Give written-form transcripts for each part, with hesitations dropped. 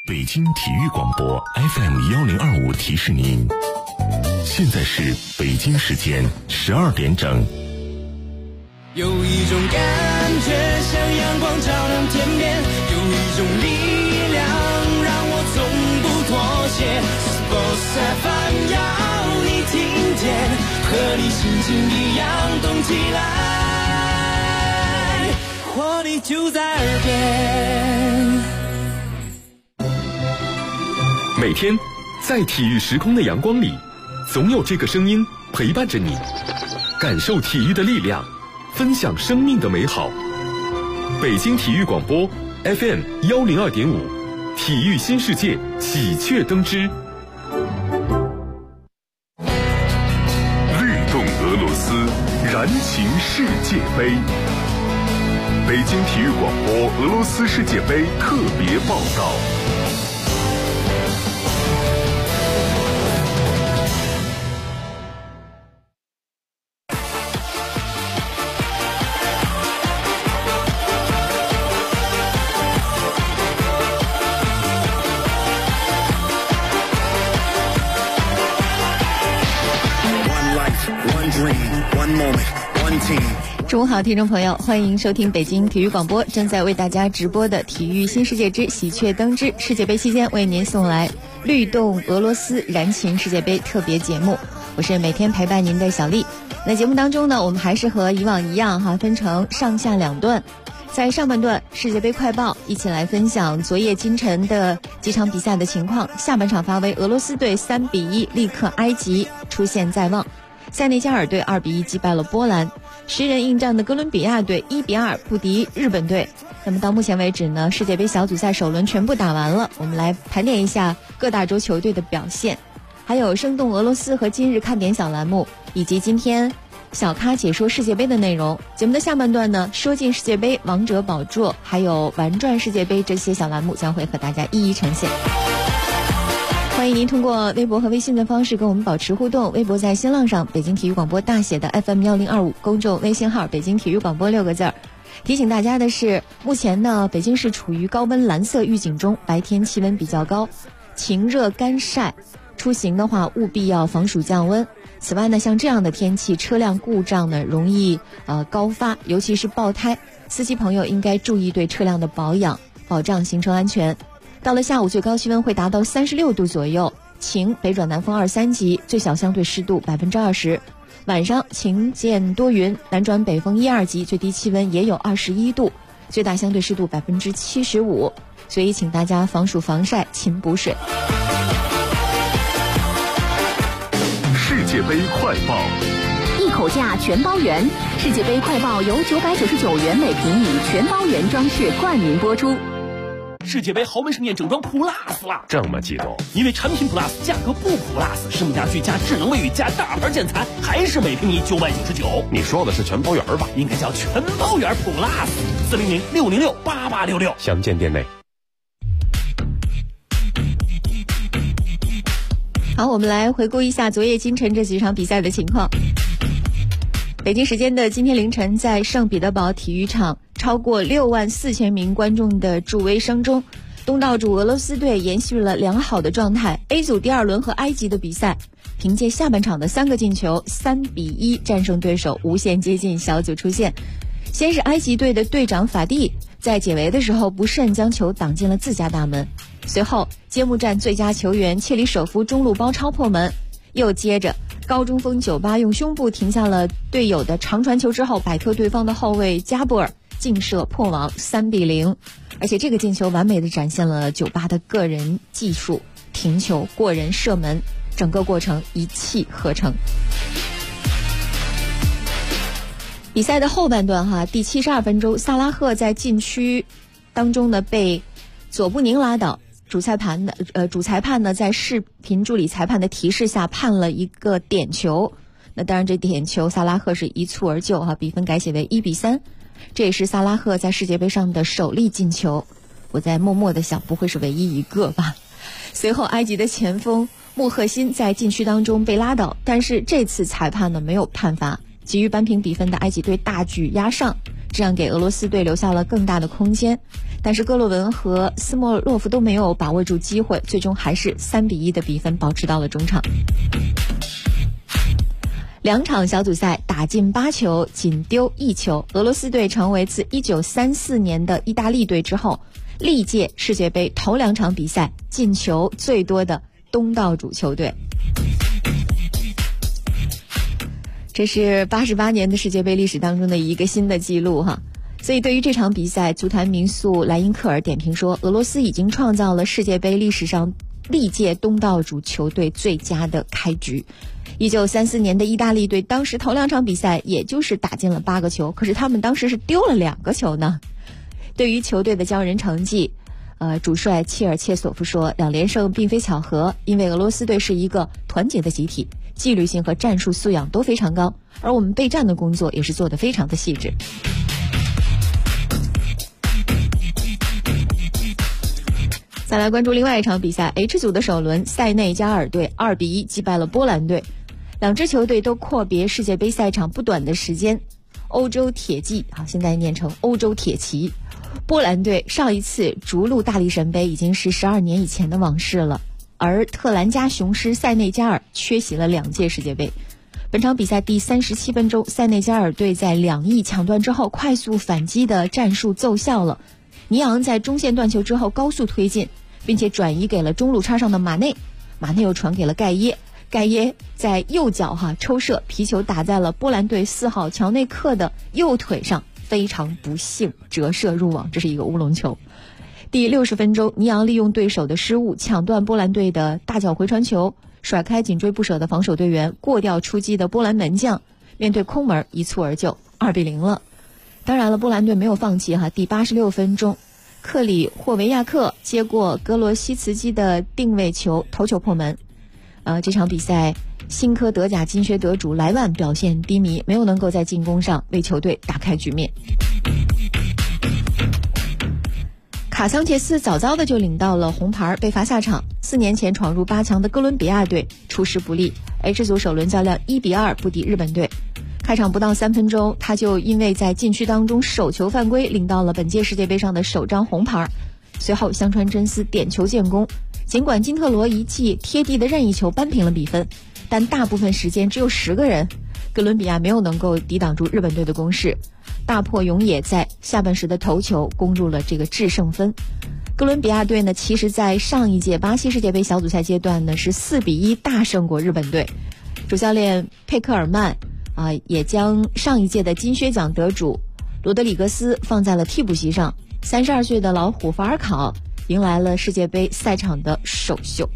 北京体育广播 FM1025提示您，现在是北京时间12点整。 有一种感觉像阳光照亮天边，有一种力量让我从不妥协。Sports FM 要你听见，和你心情一样动起来，活力就在耳边。 每天在体育时空的阳光里，总有这个声音陪伴着你，感受体育的力量，分享生命的美好。北京体育广播 FM102.5，体育新世界喜鹊登之。 律动俄罗斯，燃情世界杯。北京体育广播俄罗斯世界杯特别报道。 中午好，听众朋友，欢迎收听北京体育广播正在为大家直播的体育新世界之喜鹊登之世界杯期间为您送来律动俄罗斯燃情世界杯特别节目，我是每天陪伴您的小丽。那节目当中呢，我们还是和以往一样分成上下两段。在上半段世界杯快报，一起来分享昨夜今晨的几场比赛的情况。下半场发威，俄罗斯队3-1力克埃及，出线在望。塞内加尔队2-1击败了波兰，10人应战的哥伦比亚队1-2不敌日本队。那么到目前为止呢，世界杯小组赛首轮全部打完了，我们来盘点一下各大洲球队的表现，还有生动俄罗斯和今日看点小栏目，以及今天小咖解说世界杯的内容。节目的下半段呢，说进世界杯、王者宝座还有玩转世界杯这些小栏目将会和大家一一呈现。欢迎您通过微博和微信的方式跟我们保持互动。微博在新浪上北京体育广播大写的 FM1025， 公众微信号北京体育广播6个字。提醒大家的是，目前呢北京市处于高温蓝色预警中，白天气温比较高，晴热干晒，出行的话务必要防暑降温。此外呢，像这样的天气，车辆故障呢容易高发，尤其是爆胎，司机朋友应该注意对车辆的保养，保障行车安全。到了下午，最高气温会达到36度左右，晴，北转南风2、3级，最小相对湿度20%。晚上晴见多云，南转北风1、2级，最低气温也有21度，最大相对湿度75%。所以请大家防暑防晒，勤补水。 世界杯快报， 一口价全包圆。世界杯快报由999元每平米全包圆装饰冠名播出。 世界杯豪门盛宴整装 Plus 了， 这么激动？ 因为产品 Plus 价格不 Plus， 升家具加智能卫浴加大牌建材，还是每平米999。 你说的是全包圆吧？ 应该叫全包圆 Plus，400-606-8866， 详见店内。 好，我们来回顾一下昨夜今晨这几场比赛的情况。北京时间的今天凌晨，在圣彼得堡体育场，超过6万4千名观众的助威声中，东道主俄罗斯队延续了良好的状态。A 组第2轮和埃及的比赛，凭借下半场的3个进球，3-1战胜对手，无限接近小组出线。先是埃及队的队长法蒂在解围的时候不慎将球挡进了自家大门，随后揭幕战最佳球员切里舍夫中路包抄破门，又接着高中锋98用胸部停下了队友的长传球之后，摆脱对方的后卫加布尔，劲射破网3-0。而且这个进球完美的展现了98的个人技术，停球、过人、射门，整个过程一气呵成。比赛的后半段第72分钟，萨拉赫在禁区当中呢被佐布宁拉倒，主裁判呢在视频助理裁判的提示下判了一个点球。那当然这点球萨拉赫是一蹴而就比分改写为1-3。这也是萨拉赫在世界杯上的首粒进球，我在默默的想，不会是唯一一个吧。随后埃及的前锋穆赫辛在禁区当中被拉倒，但是这次裁判呢没有判罚，急于扳平比分的埃及队大举压上， 这样给俄罗斯队留下了更大的空间。但是戈洛文和斯莫洛夫都没有把握住机会，最终还是3-1的比分保持到了中场。2场小组赛打进8球，仅丢1球，俄罗斯队成为自1934年的意大利队之后，历届世界杯头2场比赛进球最多的东道主球队。这是88年的世界杯历史当中的一个新的记录哈。所以对于这场比赛，足坛名宿莱因克尔点评说，俄罗斯已经创造了世界杯历史上历届东道主球队最佳的开局。1934年的意大利队当时头2场比赛也就是打进了8个球，可是他们当时是丢了2个球呢。对于球队的骄人成绩，主帅切尔切索夫说，2连胜并非巧合，因为俄罗斯队是一个团结的集体，纪律性和战术素养都非常高，而我们备战的工作也是做得非常的细致。再来关注另外一场比赛 ，H 组的首轮，塞内加尔队2-1击败了波兰队。2支球队都阔别世界杯赛场不短的时间。欧洲铁骑现在念成欧洲铁骑。波兰队上一次逐鹿大力神杯已经是12年以前的往事了，而特兰加雄狮塞内加尔缺席了2届世界杯。本场比赛第37分钟，塞内加尔队在2翼抢断之后快速反击的战术奏效了。尼昂在中线断球之后高速推进，并且转移给了中路插上的马内，马内又传给了盖耶，盖耶在右脚抽射，皮球打在了波兰队4号乔内克的右腿上，非常不幸折射入网，这是一个乌龙球。第60分钟，尼昂利用对手的失误抢断波兰队的大脚回传球，甩开紧追不舍的防守队员，过掉出击的波兰门将，面对空门一蹴而就，2-0了。当然了，波兰队没有放弃第86分钟，克里霍维亚克接过格罗西茨基的定位球，头球破门。这场比赛新科德甲金靴得主莱万表现低迷，没有能够在进攻上为球队打开局面。卡桑切斯早早的就领到了红牌，被罚下场。4年前闯入8强的哥伦比亚队出师不利， H 组首轮较量1-2不敌日本队。开场不到3分钟，他就因为在禁区当中手球犯规，领到了本届世界杯上的首张红牌。随后香川真司点球建功，尽管金特罗一记贴地的任意球扳平了比分，但大部分时间只有10个人，哥伦比亚没有能够抵挡住日本队的攻势。大迫勇也在下半时的头球攻入了这个制胜分。哥伦比亚队呢，其实在上一届巴西世界杯小组赛阶段呢是4-1大胜过日本队。主教练佩克尔曼也将上一届的金靴奖得主罗德里格斯放在了替补席上。32岁的老虎法尔考迎来了世界杯赛场的首秀。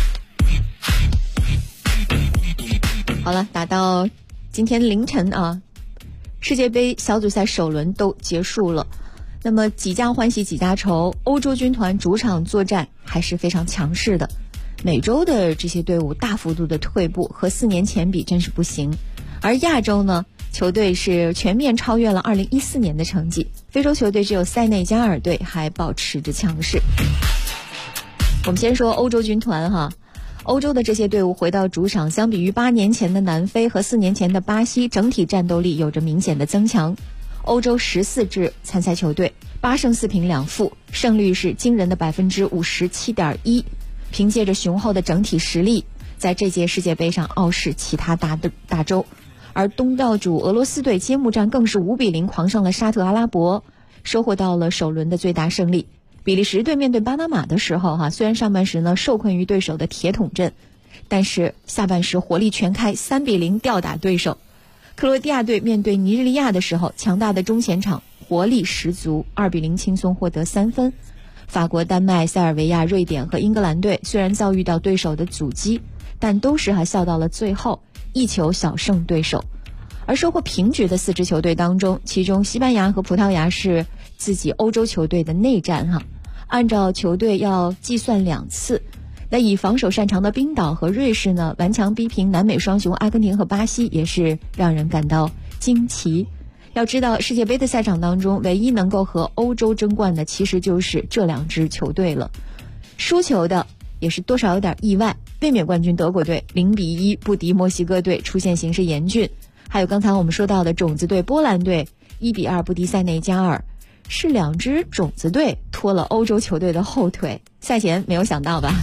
好了，打到今天凌晨世界杯小组赛首轮都结束了。那么几家欢喜几家愁，欧洲军团主场作战还是非常强势的。美洲的这些队伍大幅度的退步，和4年前比真是不行。而亚洲呢，球队是全面超越了2014年的成绩。非洲球队只有塞内加尔队还保持着强势。我们先说欧洲军团欧洲的这些队伍回到主场，相比于8年前的南非和4年前的巴西，整体战斗力有着明显的增强。欧洲14支参赛球队8胜4平2负，胜率是惊人的57.1%，凭借着雄厚的整体实力，在这届世界杯上傲视其他大洲。而东道主俄罗斯队揭幕战更是5-0狂胜了沙特阿拉伯，收获到了首轮的最大胜利。比利时队面对巴拿马的时候虽然上半时呢受困于对手的铁桶阵，但是下半时火力全开，3-0吊打对手。克罗地亚队面对尼日利亚的时候，强大的中前场活力十足，2-0轻松获得3分。法国、丹麦、塞尔维亚、瑞典和英格兰队虽然遭遇到对手的阻击，但都是笑到了最后，1球小胜对手。而收获平局的4支球队当中，其中西班牙和葡萄牙是自己欧洲球队的内战按照球队要计算2次。那以防守擅长的冰岛和瑞士呢，顽强逼平南美双雄阿根廷和巴西，也是让人感到惊奇。要知道世界杯的赛场当中，唯一能够和欧洲争冠的其实就是这2支球队了。输球的也是多少有点意外，卫冕冠军德国队0-1不敌墨西哥队，出现形势严峻。还有刚才我们说到的种子队波兰队 1-2不敌塞内加尔，是2支种子队拖了欧洲球队的后腿。赛前没有想到吧？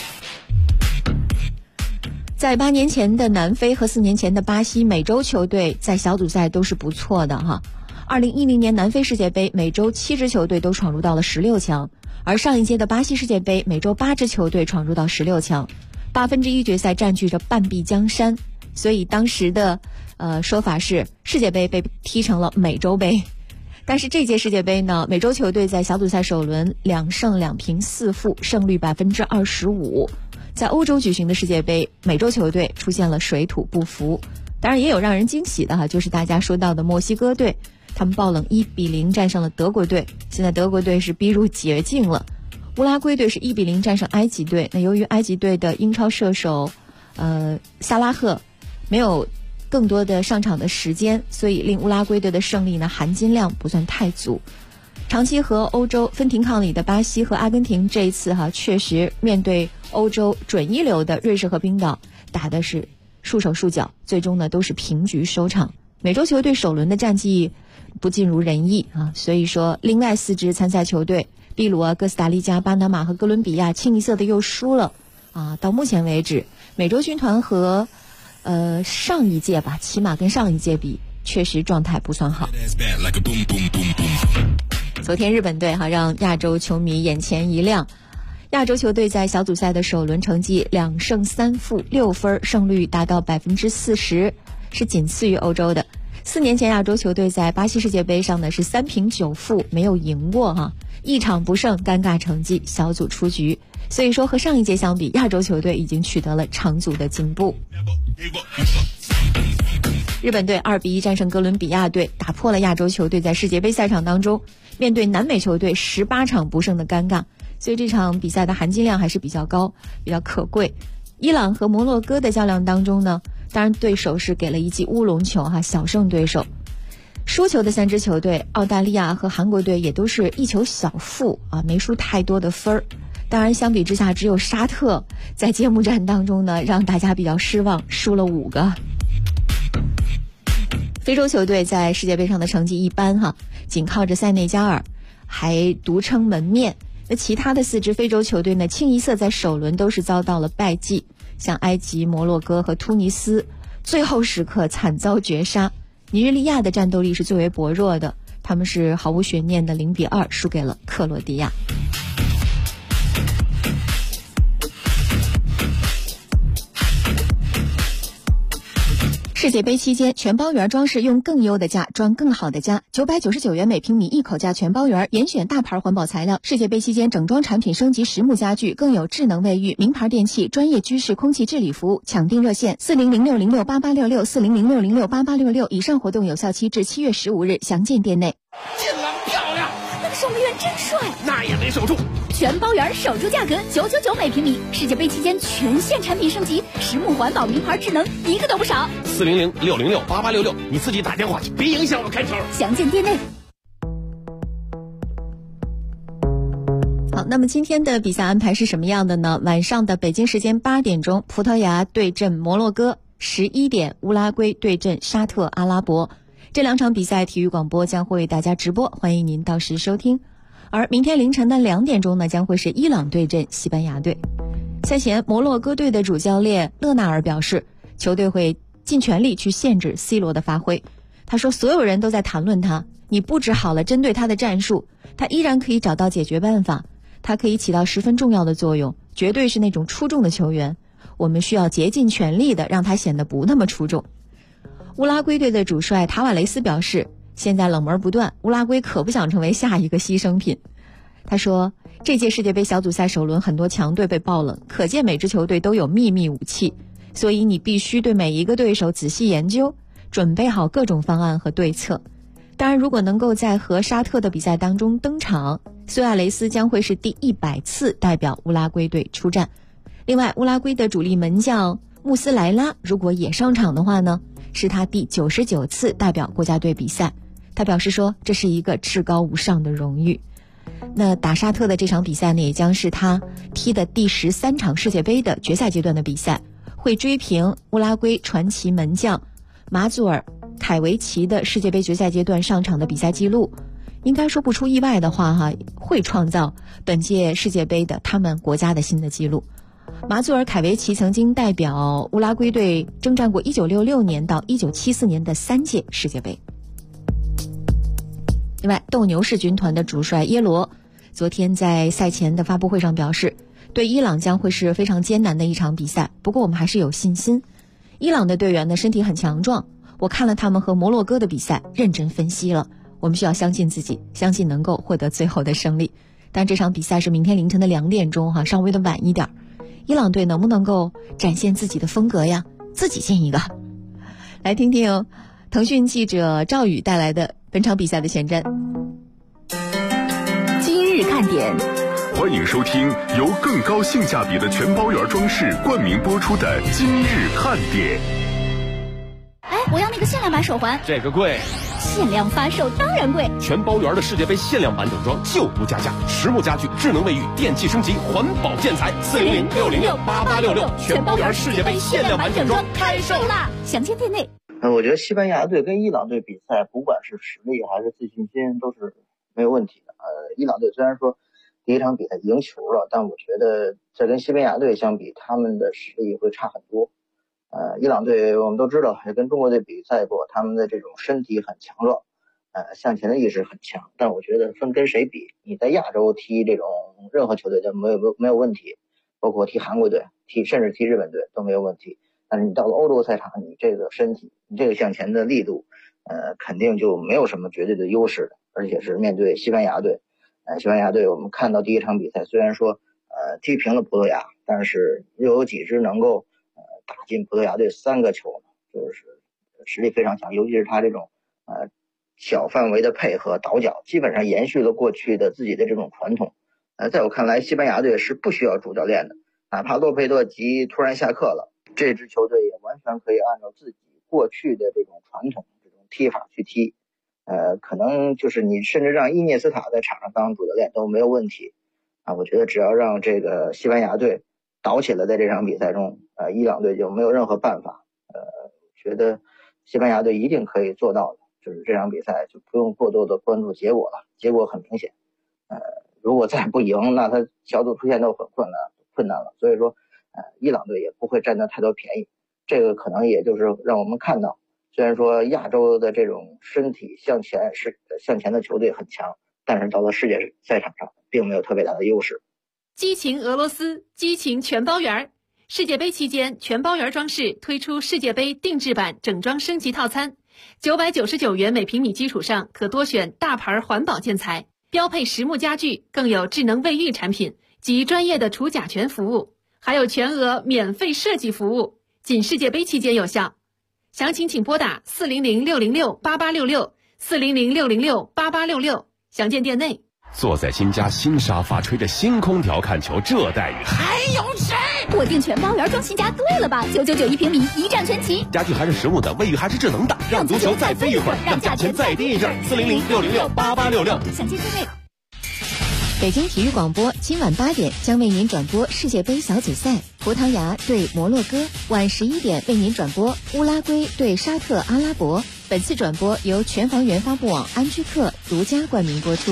在8年前的南非和4年前的巴西，美洲球队在小组赛都是不错的哈。2010年南非世界杯，美洲7支球队都闯入到了16强，而上一届的巴西世界杯，美洲8支球队闯入到16强，1/8决赛占据着半壁江山，所以当时的说法是世界杯被踢成了美洲杯。但是这届世界杯呢，美洲球队在小组赛首轮2胜2平4负，胜率25%。在欧洲举行的世界杯，美洲球队出现了水土不服，当然也有让人惊喜的就是大家说到的墨西哥队，他们爆冷1-0战胜了德国队，现在德国队是逼入绝境了。乌拉圭队是1-0战胜埃及队，那由于埃及队的英超射手萨拉赫没有更多的上场的时间，所以令乌拉圭队的胜利呢含金量不算太足。长期和欧洲分庭抗礼的巴西和阿根廷，这一次确实面对欧洲准一流的瑞士和冰岛打的是束手束脚，最终呢都是平局收场。美洲球队首轮的战绩不尽如人意所以说另外4支参赛球队秘鲁哥斯达黎加、巴拿马和哥伦比亚清一色的又输了到目前为止，美洲军团和上一届吧，起码跟上一届比，确实状态不算好。昨天日本队让亚洲球迷眼前一亮，亚洲球队在小组赛的首轮成绩2胜3负6分，胜率达到40%，是仅次于欧洲的。4年前亚洲球队在巴西世界杯上呢是3平9负，没有赢过1场不胜，尴尬成绩，小组出局。所以说和上一届相比，亚洲球队已经取得了长足的进步。日本队2-1战胜哥伦比亚队，打破了亚洲球队在世界杯赛场当中面对南美球队18场不胜的尴尬，所以这场比赛的含金量还是比较高，比较可贵。伊朗和摩洛哥的较量当中呢，当然对手是给了一记乌龙球小胜对手。输球的3支球队澳大利亚和韩国队也都是1球小负没输太多的分儿。当然相比之下，只有沙特在揭幕战当中呢让大家比较失望，输了5个。非洲球队在世界杯上的成绩一般仅靠着塞内加尔还独撑门面。那其他的4支非洲球队呢，清一色在首轮都是遭到了败绩，像埃及、摩洛哥和突尼斯最后时刻惨遭绝杀。尼日利亚的战斗力是最为薄弱的，他们是毫无悬念的0-2输给了克罗地亚。世界杯期间，全包园装饰用更优的价装更好的家，999元每平米一口价全包园，严选大牌环保材料。世界杯期间，整装产品升级实木家具，更有智能卫浴、名牌电器、专业居室空气治理服务。抢订热线4006068866，4006068866。以上活动有效期至7月15日，详见店内。 新郎漂亮， 那个守门员真帅， 那也没守住。 全包园守住价格999每平米，世界杯期间全线产品升级，实木环保名牌智能一个都不少。 4006068866，你自己打电话去，别影响我开球。 详见店内。 好，那么今天的比赛安排是什么样的呢？晚上的北京时间8点钟，葡萄牙对阵摩洛哥；11点，乌拉圭对阵沙特阿拉伯。这2场比赛体育广播将会为大家直播，欢迎您到时收听。而明天凌晨的2点钟呢，将会是伊朗对阵西班牙队。赛前，摩洛哥队的主教练勒纳尔表示，球队会尽全力去限制 C 罗的发挥。他说，所有人都在谈论他，你布置好了针对他的战术，他依然可以找到解决办法，他可以起到十分重要的作用，绝对是那种出众的球员。我们需要竭尽全力的让他显得不那么出众。乌拉圭队的主帅塔瓦雷斯表示，现在冷门不断，乌拉圭可不想成为下一个牺牲品。他说，这届世界杯小组赛首轮很多强队被爆冷，可见每支球队都有秘密武器，所以你必须对每一个对手仔细研究，准备好各种方案和对策。当然，如果能够在和沙特的比赛当中登场，苏亚雷斯将会是第100次代表乌拉圭队出战。另外，乌拉圭的主力门将穆斯莱拉如果也上场的话呢，是他第99次代表国家队比赛。他表示说，这是一个至高无上的荣誉。那打沙特的这场比赛呢，也将是他踢的第13场世界杯的决赛阶段的比赛，会追平乌拉圭传奇门将马祖尔凯维奇的世界杯决赛阶段上场的比赛记录，应该说不出意外的话会创造本届世界杯的他们国家的新的记录。马祖尔·凯维奇曾经代表乌拉圭队征战过1966年到1974年的3届世界杯。另外，斗牛士军团的主帅耶罗昨天在赛前的发布会上表示，对伊朗将会是非常艰难的一场比赛，不过我们还是有信心。伊朗的队员呢身体很强壮，我看了他们和摩洛哥的比赛，认真分析了，我们需要相信自己，相信能够获得最后的胜利。但这场比赛是明天凌晨的2点钟稍微的晚一点。伊朗队能不能够展现自己的风格呀？自己进一个。来听听腾讯记者赵宇带来的本场比赛的前瞻。 今日看点， 欢迎收听由更高性价比的全包圆装饰冠名播出的今日看点。 我要那个限量版手环。 这个贵。 限量发售当然贵。 全包圆的世界杯限量版整装就不加价，实木家具、智能卫浴、电器升级、环保建材，400-606-8866，全包圆世界杯限量版整装开售啦！ 详见店内。 我觉得西班牙队跟伊朗队比赛，不管是实力还是自信心，都是没有问题的。伊朗队虽然说第一场比赛赢球了，但我觉得这跟西班牙队相比，他们的实力会差很多。伊朗队我们都知道，也跟中国队比赛过，他们的这种身体很强壮，向前的意识很强。但我觉得分跟谁比，你在亚洲踢这种任何球队都没有问题，包括踢韩国队、甚至踢日本队都没有问题。但是你到了欧洲赛场，你这个身体，你这个向前的力度，肯定就没有什么绝对的优势的，而且是面对西班牙队。西班牙队我们看到第一场比赛，虽然说踢平了葡萄牙，但是又有几支能够打进葡萄牙队3个球，就是实力非常强，尤其是他这种小范围的配合倒脚，基本上延续了过去的自己的这种传统。在我看来，西班牙队是不需要主教练的，哪怕洛佩多吉突然下课了，这支球队也完全可以按照自己过去的这种传统这种踢法去踢。可能就是你甚至让伊涅斯塔在场上当主教练都没有问题我觉得只要让这个西班牙队倒起来，在这场比赛中伊朗队就没有任何办法。觉得西班牙队一定可以做到的，就是这场比赛就不用过多的关注结果了，结果很明显。如果再不赢，那他小组出线都很困难了。所以说伊朗队也不会占得太多便宜，这个可能也就是让我们看到，虽然说亚洲的这种身体向前的球队很强，但是到了世界赛场上并没有特别大的优势。 激情俄罗斯，激情全包圆。世界杯期间，全包圆装饰推出世界杯定制版整装升级套餐，999元每平米基础上可多选大牌环保建材，标配实木家具，更有智能卫浴产品及专业的除甲醛服务，还有全额免费设计服务，仅世界杯期间有效。详情请拨打400-606-8866，400-606-8866，详见店内。 坐在新家新沙发，吹着星空调看球，这待遇还有谁？ 我订全包圆装新家对了吧？999一平米，一站全齐。 家具还是实木的，卫浴还是智能的，让足球再飞一会儿，让价钱再低一阵。400-606-8866， 详见店内。 北京体育广播今晚8点将为您转播世界杯小组赛，葡萄牙对摩洛哥；晚11点为您转播乌拉圭对沙特阿拉伯。本次转播由全房源发布网安居客独家冠名播出。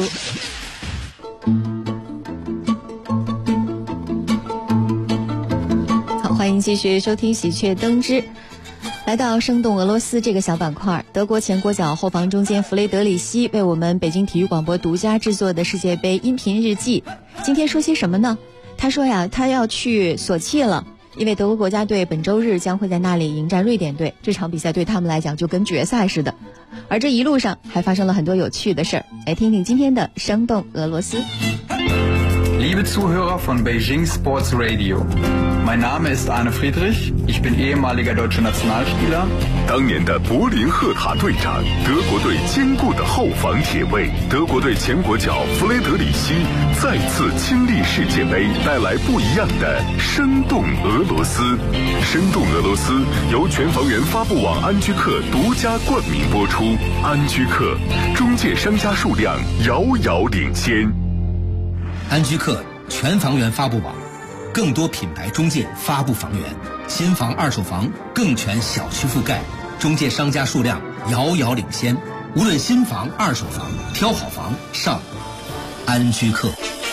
好，欢迎继续收听喜鹊登之。来到生动俄罗斯这个小板块，德国前国脚后防中坚弗雷德里希为我们北京体育广播独家制作的世界杯音频日记，今天说些什么呢？他说呀，他要去索契了，因为德国国家队本周日将会在那里迎战瑞典队，这场比赛对他们来讲就跟决赛似的。而这一路上还发生了很多有趣的事儿，来听听今天的生动俄罗斯。 Liebe Zuhörer von Beijing Sports Radio, mein Name ist Arne Friedrich, ich bin ehemaliger deutscher Nationalspieler. 当年的柏林赫塔队长，德国队坚固的后防铁卫，德国队前国脚弗雷德里希再次亲历世界杯，带来不一样的生动俄罗斯。生动俄罗斯由全房源发布网安居客独家冠名播出。安居客中介商家数量遥遥领先。 安居客全房源发布网，更多品牌中介发布房源，新房二手房更全小区覆盖，中介商家数量遥遥领先。无论新房、二手房，挑好房上安居客。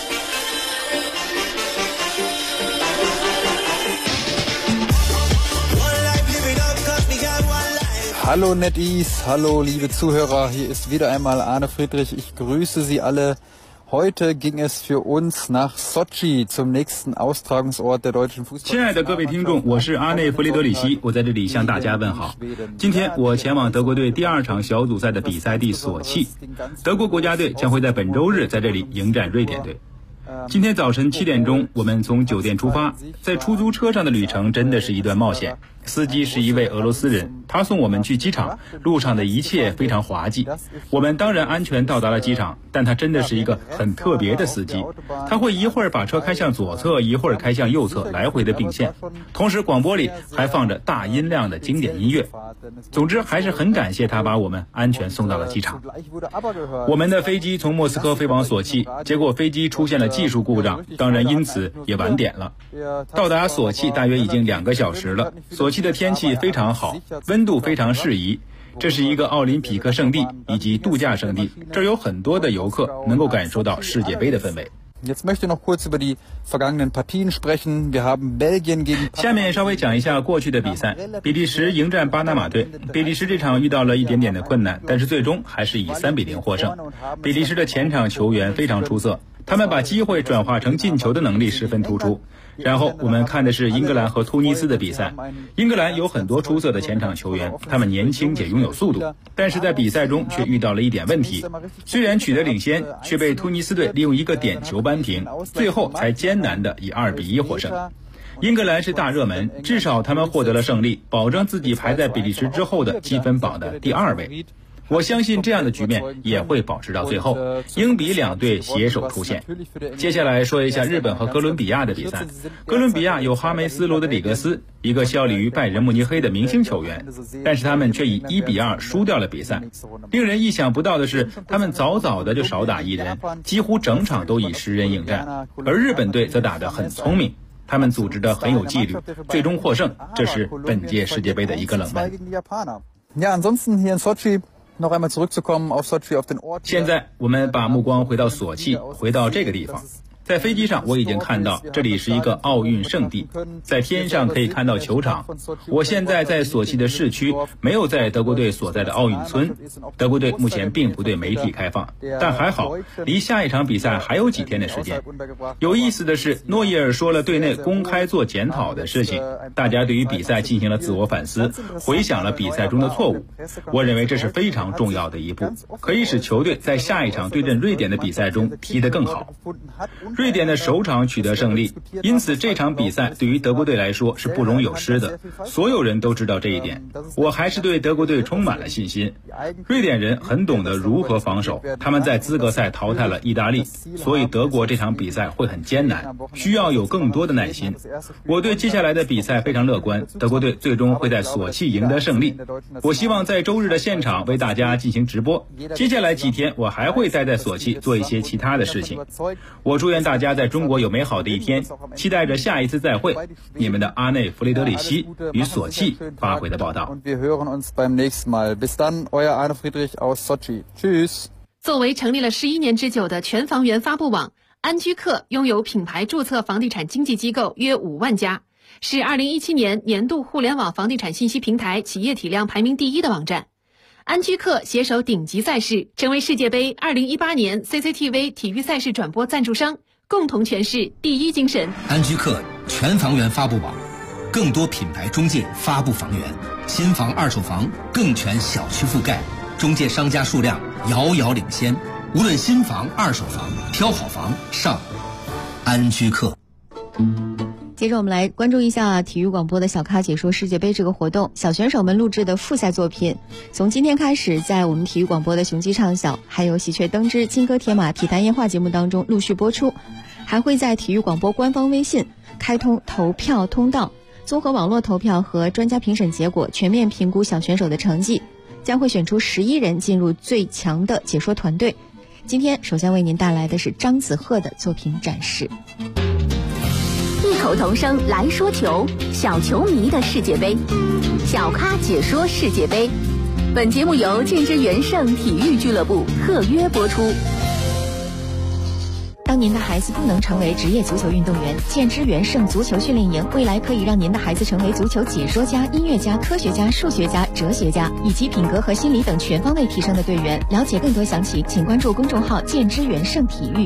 Hallo NetEase, hallo liebe Zuhörer, hier ist wieder einmal Arne Friedrich. Ich grüße Sie alle. Heute ging es für uns nach Sochi zum nächsten Austragungsort der deutschen Fußball。 亲爱的各位听众，我是阿内弗雷德里希，我在这里向大家问好。今天我前往德国队第2场小组赛的比赛地索契，德国国家队将会在本周日在这里迎战瑞典队。今天早晨7点钟，我们从酒店出发，在出租车上的旅程真的是一段冒险。司机是一位俄罗斯人，他送我们去机场，路上的一切非常滑稽。我们当然安全到达了机场，但他真的是一个很特别的司机，他会一会儿把车开向左侧，一会儿开向右侧，来回的并线，同时广播里还放着大音量的经典音乐。总之还是很感谢他把我们安全送到了机场。我们的飞机从莫斯科飞往索契，结果飞机出现了技术故障，当然因此也晚点了。到达索契大约已经2个小时了，索契的天气非常好，温度非常适宜。这是一个奥林匹克圣地以及度假胜地，这儿有很多的游客能够感受到世界杯的氛围。 Jetzt möchte ich noch kurz über die vergangenen Partien sprechen. Wir haben Belgien gegen 下面稍微讲一下过去的比赛。比利时迎战巴拿马队，比利时这场遇到了一点点的困难，但是最终还是以3-0获胜。比利时的前场球员非常出色，他们把机会转化成进球的能力十分突出。然后我们看的是英格兰和突尼斯的比赛。英格兰有很多出色的前场球员，他们年轻且拥有速度，但是在比赛中却遇到了一点问题。虽然取得领先，却被突尼斯队利用一个点球扳平，最后才艰难的以2-1获胜。英格兰是大热门，至少他们获得了胜利，保证自己排在比利时之后的积分榜的第2位。我相信这样的局面也会保持到最后，英比两队携手出线。接下来说一下日本和哥伦比亚的比赛。哥伦比亚有哈梅斯·罗德里格斯，一个效力于拜仁慕尼黑的明星球员，但是他们却以1-2输掉了比赛。令人意想不到的是，他们早早的就少打1人，几乎整场都以10人应战，而日本队则打得很聪明。他们组织得很有纪律，最终获胜，这是本届世界杯的一个冷门。现在我们把目光回到索契，回到这个地方。在飞机上我已经看到这里是一个奥运圣地，在天上可以看到球场。我现在在索契的市区，没有在德国队所在的奥运村。德国队目前并不对媒体开放，但还好，离下一场比赛还有几天的时间。有意思的是，诺伊尔说了队内公开做检讨的事情，大家对于比赛进行了自我反思，回想了比赛中的错误。我认为这是非常重要的一步，可以使球队在下一场对阵瑞典的比赛中踢得更好。瑞典的首场取得胜利，因此这场比赛对于德国队来说是不容有失的，所有人都知道这一点。我还是对德国队充满了信心。瑞典人很懂得如何防守，他们在资格赛淘汰了意大利，所以德国这场比赛会很艰难，需要有更多的耐心。我对接下来的比赛非常乐观，德国队最终会在索契赢得胜利。我希望在周日的现场为大家进行直播，接下来几天我还会待在索契做一些其他的事情。我祝愿大家在中国有美好的一天，期待着下一次再会。你们的阿内弗雷德里希与索契发回的报道。 作为成立了11年之久的全房源发布网，安居客拥有品牌注册房地产经纪机构约5万家，是2017年年度互联网房地产信息平台企业体量排名第1的网站。安居客携手顶级赛事，成为世界杯2018年 CCTV 体育赛事转播赞助商，共同诠释第一精神。 安居客全房源发布网，更多品牌中介发布房源，新房二手房更全小区覆盖，中介商家数量遥遥领先。无论新房二手房，挑好房上安居客。 接着我们来关注一下体育广播的小咖解说世界杯这个活动。小选手们录制的复赛作品从今天开始在我们体育广播的雄鸡唱晓还有喜鹊登之金戈铁马体坛烟话节目当中陆续播出，还会在体育广播官方微信开通投票通道，综合网络投票和专家评审结果，全面评估小选手的成绩，将会选出11人进入最强的解说团队。今天首先为您带来的是张子赫的作品展示。 异口同声来说球，小球迷的世界杯，小咖解说世界杯。 本节目由建之元盛体育俱乐部特约播出。 当您的孩子不能成为职业足球运动员，建之元盛足球训练营未来可以让您的孩子成为足球解说家、音乐家、科学家、数学家、哲学家，以及品格和心理等全方位提升的队员。了解更多详情，请关注公众号建之元盛体育。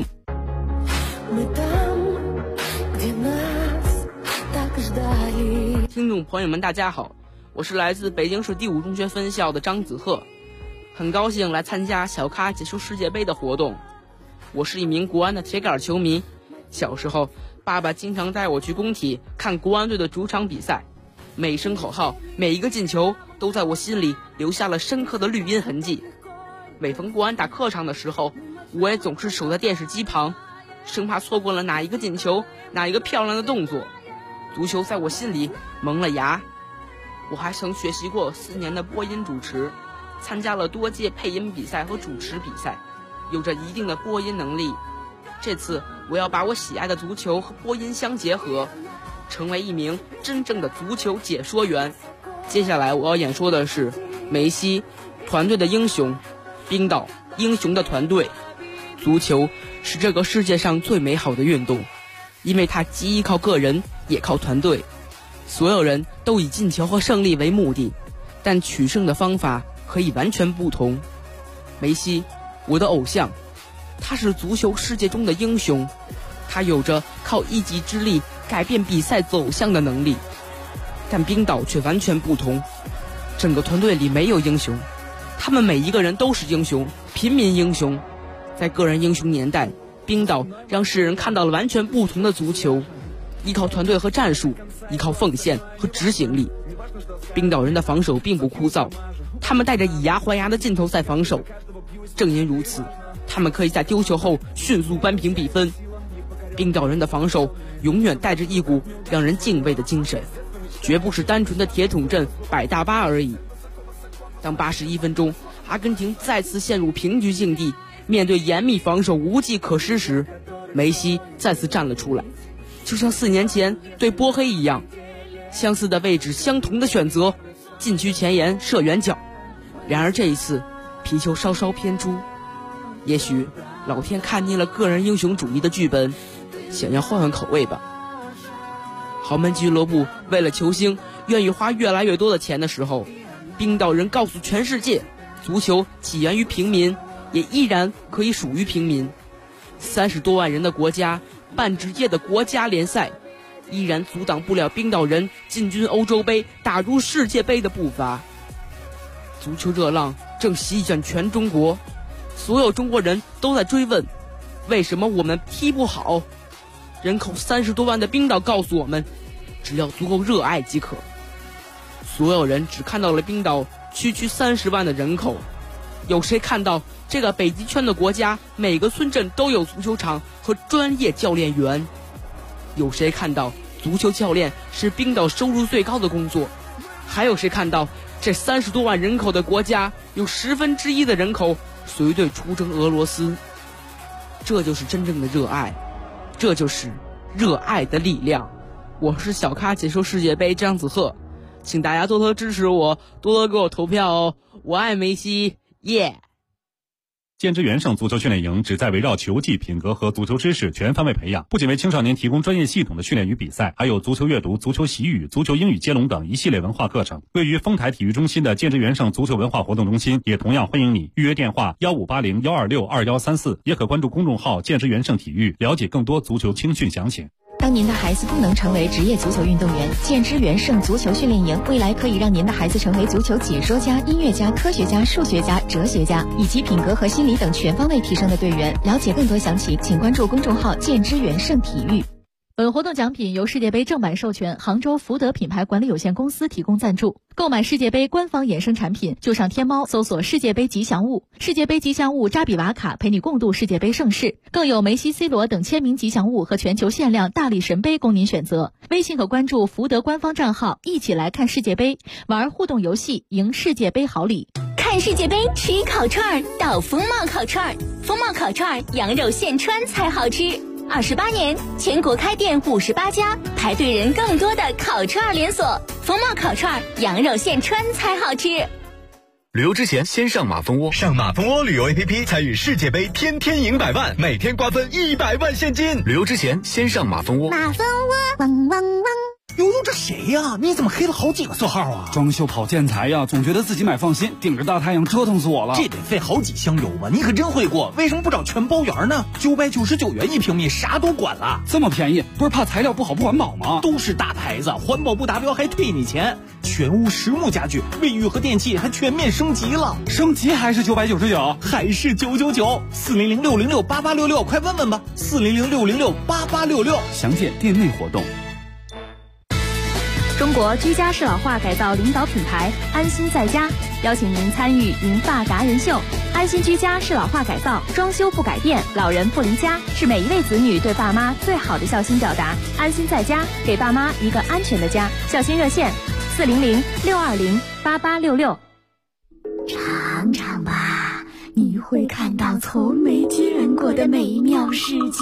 听众朋友们大家好，我是来自北京市第5中学分校的张子赫，很高兴来参加小咖解说世界杯的活动。我是一名国安的铁杆球迷，小时候爸爸经常带我去工体看国安队的主场比赛，每声口号每一个进球都在我心里留下了深刻的绿荫痕迹。每逢国安打客场的时候，我也总是守在电视机旁，生怕错过了哪一个进球，哪一个漂亮的动作。足球在我心里萌了芽。我还曾学习过4年的播音主持，参加了多届配音比赛和主持比赛，有着一定的播音能力。这次我要把我喜爱的足球和播音相结合，成为一名真正的足球解说员。接下来我要演说的是梅西，团队的英雄；冰岛，英雄的团队。足球是这个世界上最美好的运动，因为它既依靠个人也靠团队。所有人都以进球和胜利为目的，但取胜的方法可以完全不同。梅西，我的偶像，他是足球世界中的英雄，他有着靠一己之力改变比赛走向的能力。但冰岛却完全不同，整个团队里没有英雄，他们每一个人都是英雄，平民英雄。在个人英雄年代，冰岛让世人看到了完全不同的足球，依靠团队和战术，依靠奉献和执行力。冰岛人的防守并不枯燥，他们带着以牙还牙的劲头在防守。正因如此，他们可以在丢球后迅速扳平比分。冰岛人的防守永远带着一股让人敬畏的精神，绝不是单纯的铁桶阵摆大巴而已。当81分钟，阿根廷再次陷入平局境地，面对严密防守无计可施时，梅西再次站了出来，就像4年前对波黑一样，相似的位置，相同的选择，禁区前沿射远角。然而这一次皮球稍稍偏出，也许老天看腻了个人英雄主义的剧本，想要换换口味吧。豪门俱乐部为了球星愿意花越来越多的钱的时候，冰岛人告诉全世界，足球起源于平民，也依然可以属于平民。30多万人的国家，半职业的国家联赛，依然阻挡不了冰岛人进军欧洲杯、打入世界杯的步伐。足球热浪正席卷全中国，所有中国人都在追问，为什么我们踢不好？人口30多万的冰岛告诉我们，只要足够热爱即可。所有人只看到了冰岛区30万的人口，有谁看到这个北极圈的国家每个村镇都有足球场和专业教练员？有谁看到足球教练是冰岛收入最高的工作？还有谁看到这30多万人口的国家有1/10的人口随队出征俄罗斯？这就是真正的热爱，这就是热爱的力量。我是小咖解说世界杯张子赫，请大家多多支持我，多多给我投票哦！我爱梅西，耶！ 建之元盛足球训练营旨在围绕球技、品格和足球知识全方位培养，不仅为青少年提供专业系统的训练与比赛，还有足球阅读、足球习语、足球英语接龙等一系列文化课程。位于丰台体育中心的建之元盛足球文化活动中心也同样欢迎你，预约电话1580-126-2134，也可关注公众号建之元盛体育，了解更多足球青训详情。 当您的孩子不能成为职业足球运动员，建之元盛足球训练营未来可以让您的孩子成为足球解说家、音乐家、科学家、数学家、哲学家，以及品格和心理等全方位提升的队员。了解更多详情，请关注公众号建之元盛体育。 本活动奖品由世界杯正版授权杭州福德品牌管理有限公司提供赞助。购买世界杯官方衍生产品，就上天猫搜索世界杯吉祥物，世界杯吉祥物扎比瓦卡陪你共度世界杯盛世，更有梅西、C 罗等签名吉祥物和全球限量大力神杯供您选择。微信可关注福德官方账号，一起来看世界杯，玩互动游戏，赢世界杯好礼。 看世界杯吃烤串到风貌烤串，风貌烤串羊肉现穿才好吃。28年，全国开店58家，排队人更多的烤串连锁。风貌烤串，羊肉现穿才好吃。 旅游之前先上马蜂窝， 上马蜂窝旅游 APP 参与世界杯，天天赢100万，每天瓜分100万现金。 旅游之前先上马蜂窝。 马蜂窝，汪汪汪。 悠悠，这谁呀？你怎么黑了好几个色号啊？ 装修跑建材呀，总觉得自己买放心，顶着大太阳折腾死我了。 这得费好几箱油吧？你可真会过，为什么不找全包园呢？999元1平米，啥都管了。 这么便宜，不是怕材料不好不环保吗？ 都是大牌子，环保不达标还退你钱。全屋实木家具，卫浴和电器还全面升级了。 升级还是999？ 还是999？400-606-8866，快问问吧。400-606-8866， 详见店内活动。 中国居家适老化改造领导品牌安心在家邀请您参与银发达人秀。安心居家适老化改造，装修不改变，老人不离家，是每一位子女对爸妈最好的孝心表达。安心在家，给爸妈一个安全的家。孝心热线400-620-8866。 尝尝吧，你会看到从没见过的美妙世界。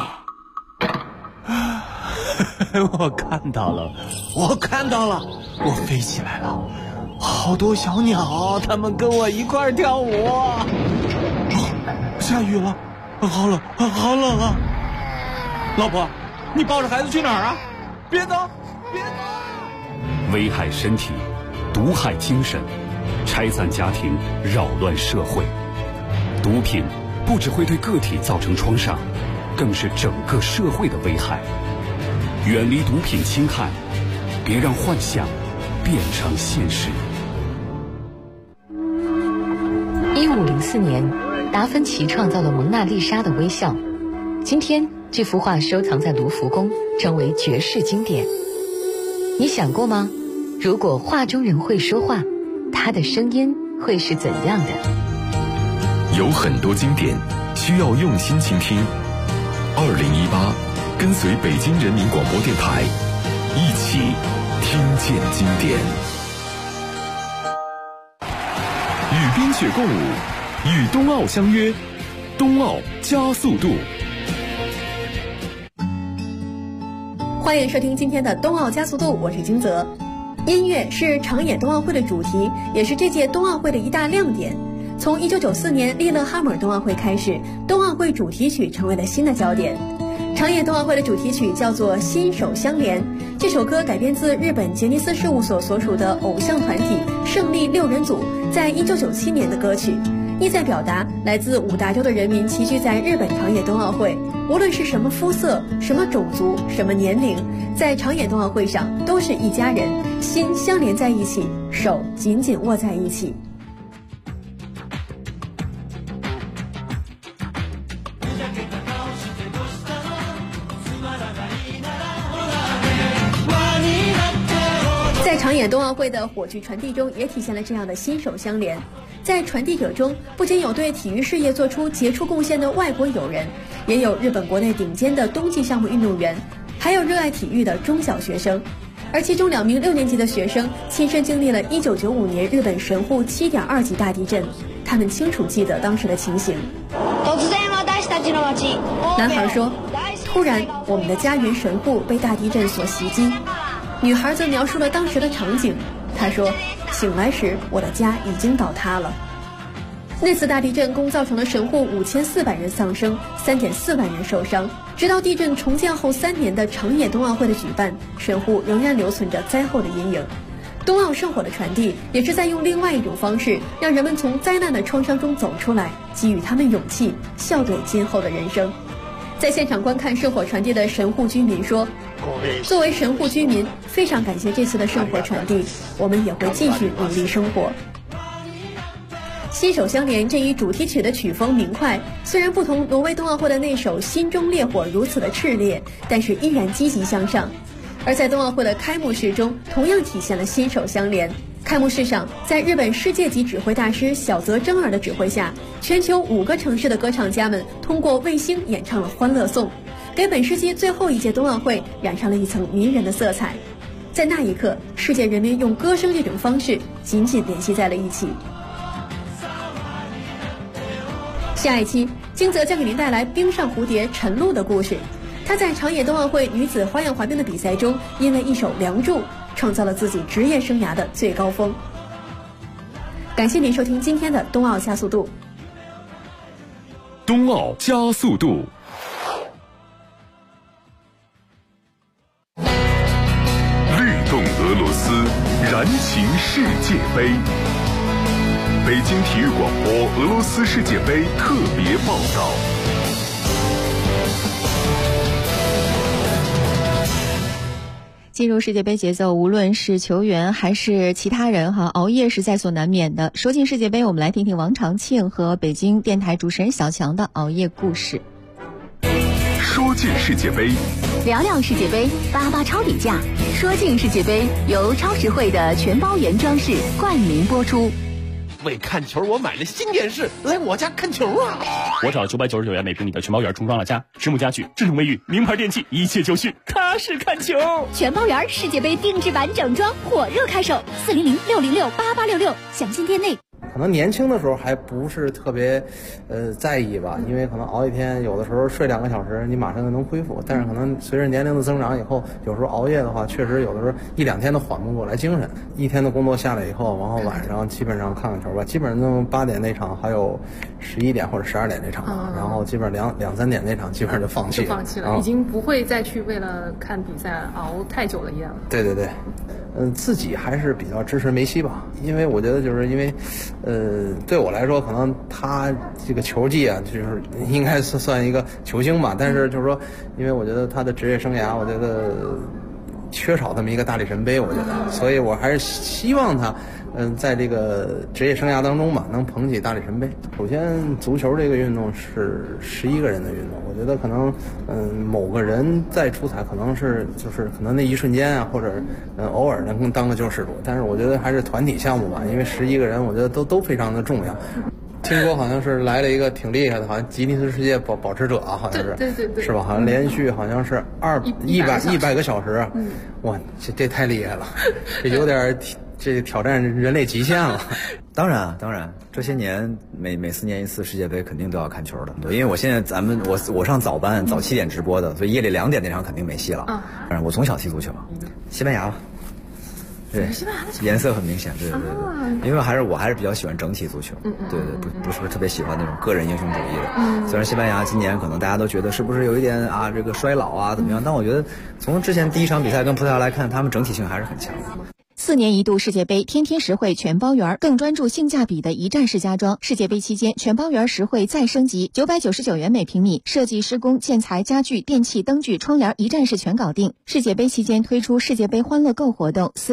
我看到了，我飞起来了，好多小鸟，它们跟我一块儿跳舞。下雨了，好冷啊！老婆，你抱着孩子去哪儿啊？别走！ 危害身体，毒害精神，拆散家庭，扰乱社会。毒品不只会对个体造成创伤，更是整个社会的危害。远离毒品侵害，别让幻想变成现实。 1504年，达芬奇创造了蒙娜丽莎的微笑。今天，这幅画收藏在卢浮宫，成为绝世经典。你想过吗？如果画中人会说话，他的声音会是怎样的？ 有很多经典需要用心倾听。2018，跟随北京人民广播电台，一起听见经典。与冰雪共舞，与冬奥相约，冬奥加速度。 欢迎收听今天的冬奥加速度，我是金泽。音乐是长野冬奥会的主题，也是这届冬奥会的一大亮点。从1994年利勒哈默尔冬奥会开始，冬奥会主题曲成为了新的焦点。长野冬奥会的主题曲叫做《心手相连》，这首歌改编自日本杰尼斯事务所所属的偶像团体胜利6人组在1997年的歌曲，意在表达来自5大洲的人民齐聚在日本长野冬奥会，无论是什么肤色、什么种族、什么年龄，在长野冬奥会上都是一家人，心相连在一起，手紧紧握在一起。在长野冬奥会的火炬传递中，也体现了这样的心手相连。在传递者中，不仅有对体育事业做出杰出贡献的外国友人，也有日本国内顶尖的冬季项目运动员，还有热爱体育的中小学生。而其中2名6年级的学生亲身经历了1995年日本神户7.2级大地震，他们清楚记得当时的情形。男孩说，突然我们的家园神户被大地震所袭击。女孩则描述了当时的场景，她说，醒来时我的家已经倒塌了。那次大地震共造成了神户5400人丧生，3.4万人受伤。直到地震重建后3年的长野冬奥会的举办，神户仍然留存着灾后的阴影。冬奥圣火的传递也是在用另外一种方式，让人们从灾难的创伤中走出来，给予他们勇气，笑对今后的人生。在现场观看圣火传递的神户居民说，作为神户居民，非常感谢这次的圣火传递，我们也会继续努力生活。心手相连这一主题曲的曲风明快，虽然不同挪威冬奥会的那首心中烈火如此的炽烈，但是依然积极向上。而在冬奥会的开幕式中，同样体现了心手相连。开幕式上，在日本世界级指挥大师小泽征尔的指挥下，全球5个城市的歌唱家们通过卫星演唱了欢乐颂，给本世纪最后一届冬奥会染上了一层迷人的色彩。在那一刻，世界人民用歌声这种方式紧紧联系在了一起。下一期，金泽将给您带来冰上蝴蝶陈露的故事。她在长野冬奥会女子花样滑冰的比赛中，因为一首《梁祝》创造了自己职业生涯的最高峰。 感谢您收听今天的冬奥加速度。 冬奥加速度。 律动俄罗斯，燃情世界杯。北京体育广播俄罗斯世界杯特别报道。 进入世界杯节奏，无论是球员还是其他人熬夜是在所难免的。说进世界杯，我们来听听王长庆和北京电台主持人小强的熬夜故事。 说进世界杯， 聊聊世界杯，八八超底价。说进世界杯由超实惠的全包圆装饰冠名播出。 为看球，我买了新电视，来我家看球啊！ 我找999元每平米的全包圆重装了家，实木家具、智能卫浴、名牌电器，一切就绪，踏实看球。 全包圆世界杯定制版整装火热开售，400-606-8866，详情店内。 可能年轻的时候还不是特别在意吧，因为可能熬一天，有的时候睡2个小时，你马上就能恢复。但是可能随着年龄的增长以后，有时候熬夜的话，确实有的时候1-2天都缓不过来精神。一天的工作下来以后，然后晚上基本上看看球吧，基本上8点那场，还有11点或者12点那场，然后基本上2-3点那场基本上就放弃了， 已经不会再去为了看比赛熬太久了一样。 对对对。自己还是比较支持梅西吧，因为我觉得就是因为，对我来说，可能他这个球技啊，就是应该是算一个球星吧。但是就是说，因为我觉得他的职业生涯，我觉得缺少这么一个大力神杯，我觉得，所以我还是希望他，在这个职业生涯当中吧，能捧起大力神杯。首先，足球这个运动是11个人的运动，我觉得可能，某个人再出彩，可能是就是可能那一瞬间啊，或者偶尔能当个救世主。但是我觉得还是团体项目吧，因为11个人，我觉得都非常的重要。听说好像是来了一个挺厉害的，好像吉尼斯世界保持者啊，好像是， 对， 是吧？好像连续好像是100个小时，哇，这太厉害了，这有点这挑战人类极限了。 当然，这些年每4年一次世界杯肯定都要看球的，对，因为我现在我上早班，早7点直播的，所以夜里2点那场肯定没戏了。反正我从小踢足球，西班牙。对，颜色很明显，对，因为我还是比较喜欢整体足球，对，不是特别喜欢那种个人英雄主义的。虽然西班牙今年可能大家都觉得是不是有一点啊这个衰老啊怎么样，但我觉得从之前第一场比赛跟葡萄牙来看，他们整体性还是很强的。 4年一度世界杯，天天实惠全包圆，更专注性价比的一站式家装。世界杯期间，全包圆实惠再升级，999元每平米，设计、施工、建材、家具、电器、灯具、窗帘一站式全搞定。世界杯期间推出世界杯欢乐购活动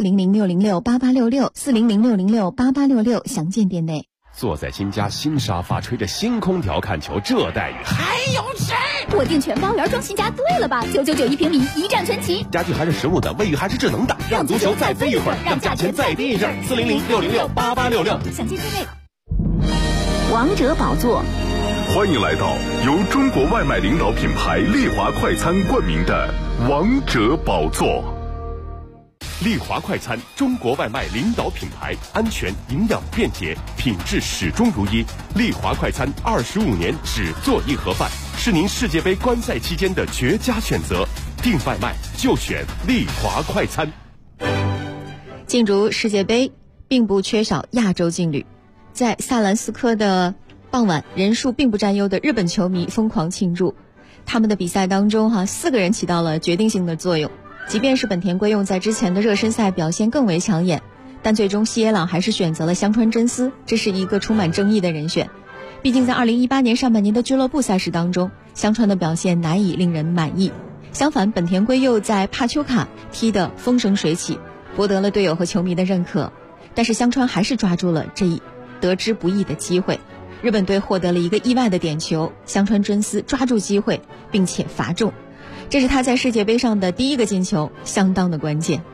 ，400-606-8866，400-606-8866，详见店内。 坐在新家新沙发，吹着新空调看球，这待遇还有谁？ 我订全包圆装新家对了吧？999一平米，一站全齐， 家具还是实木的，卫浴还是智能的，让足球再飞一会儿，让价钱再低一阵。400-606-8866， 详见店内。王者宝座， 欢迎来到由中国外卖领导品牌丽华快餐冠名的王者宝座。 丽华快餐，中国外卖领导品牌，安全、营养、便捷，品质始终如一。丽华快餐25年只做一盒饭，是您世界杯观赛期间的绝佳选择。订外卖就选丽华快餐。 竞逐世界杯并不缺少亚洲劲旅，在萨兰斯科的傍晚，人数并不占优的日本球迷疯狂庆祝。他们的比赛当中4个人起到了决定性的作用。即便是本田圭佑在之前的热身赛表现更为抢眼，但最终西耶朗还是选择了香川真司，这是一个充满争议的人选。毕竟在2018年上半年的俱乐部赛事当中，香川的表现难以令人满意。相反，本田圭佑在帕丘卡踢得风生水起，博得了队友和球迷的认可。但是香川还是抓住了这一得之不易的机会，日本队获得了一个意外的点球，香川真司抓住机会并且罚中。这是他在世界杯上的第1个进球，相当的关键。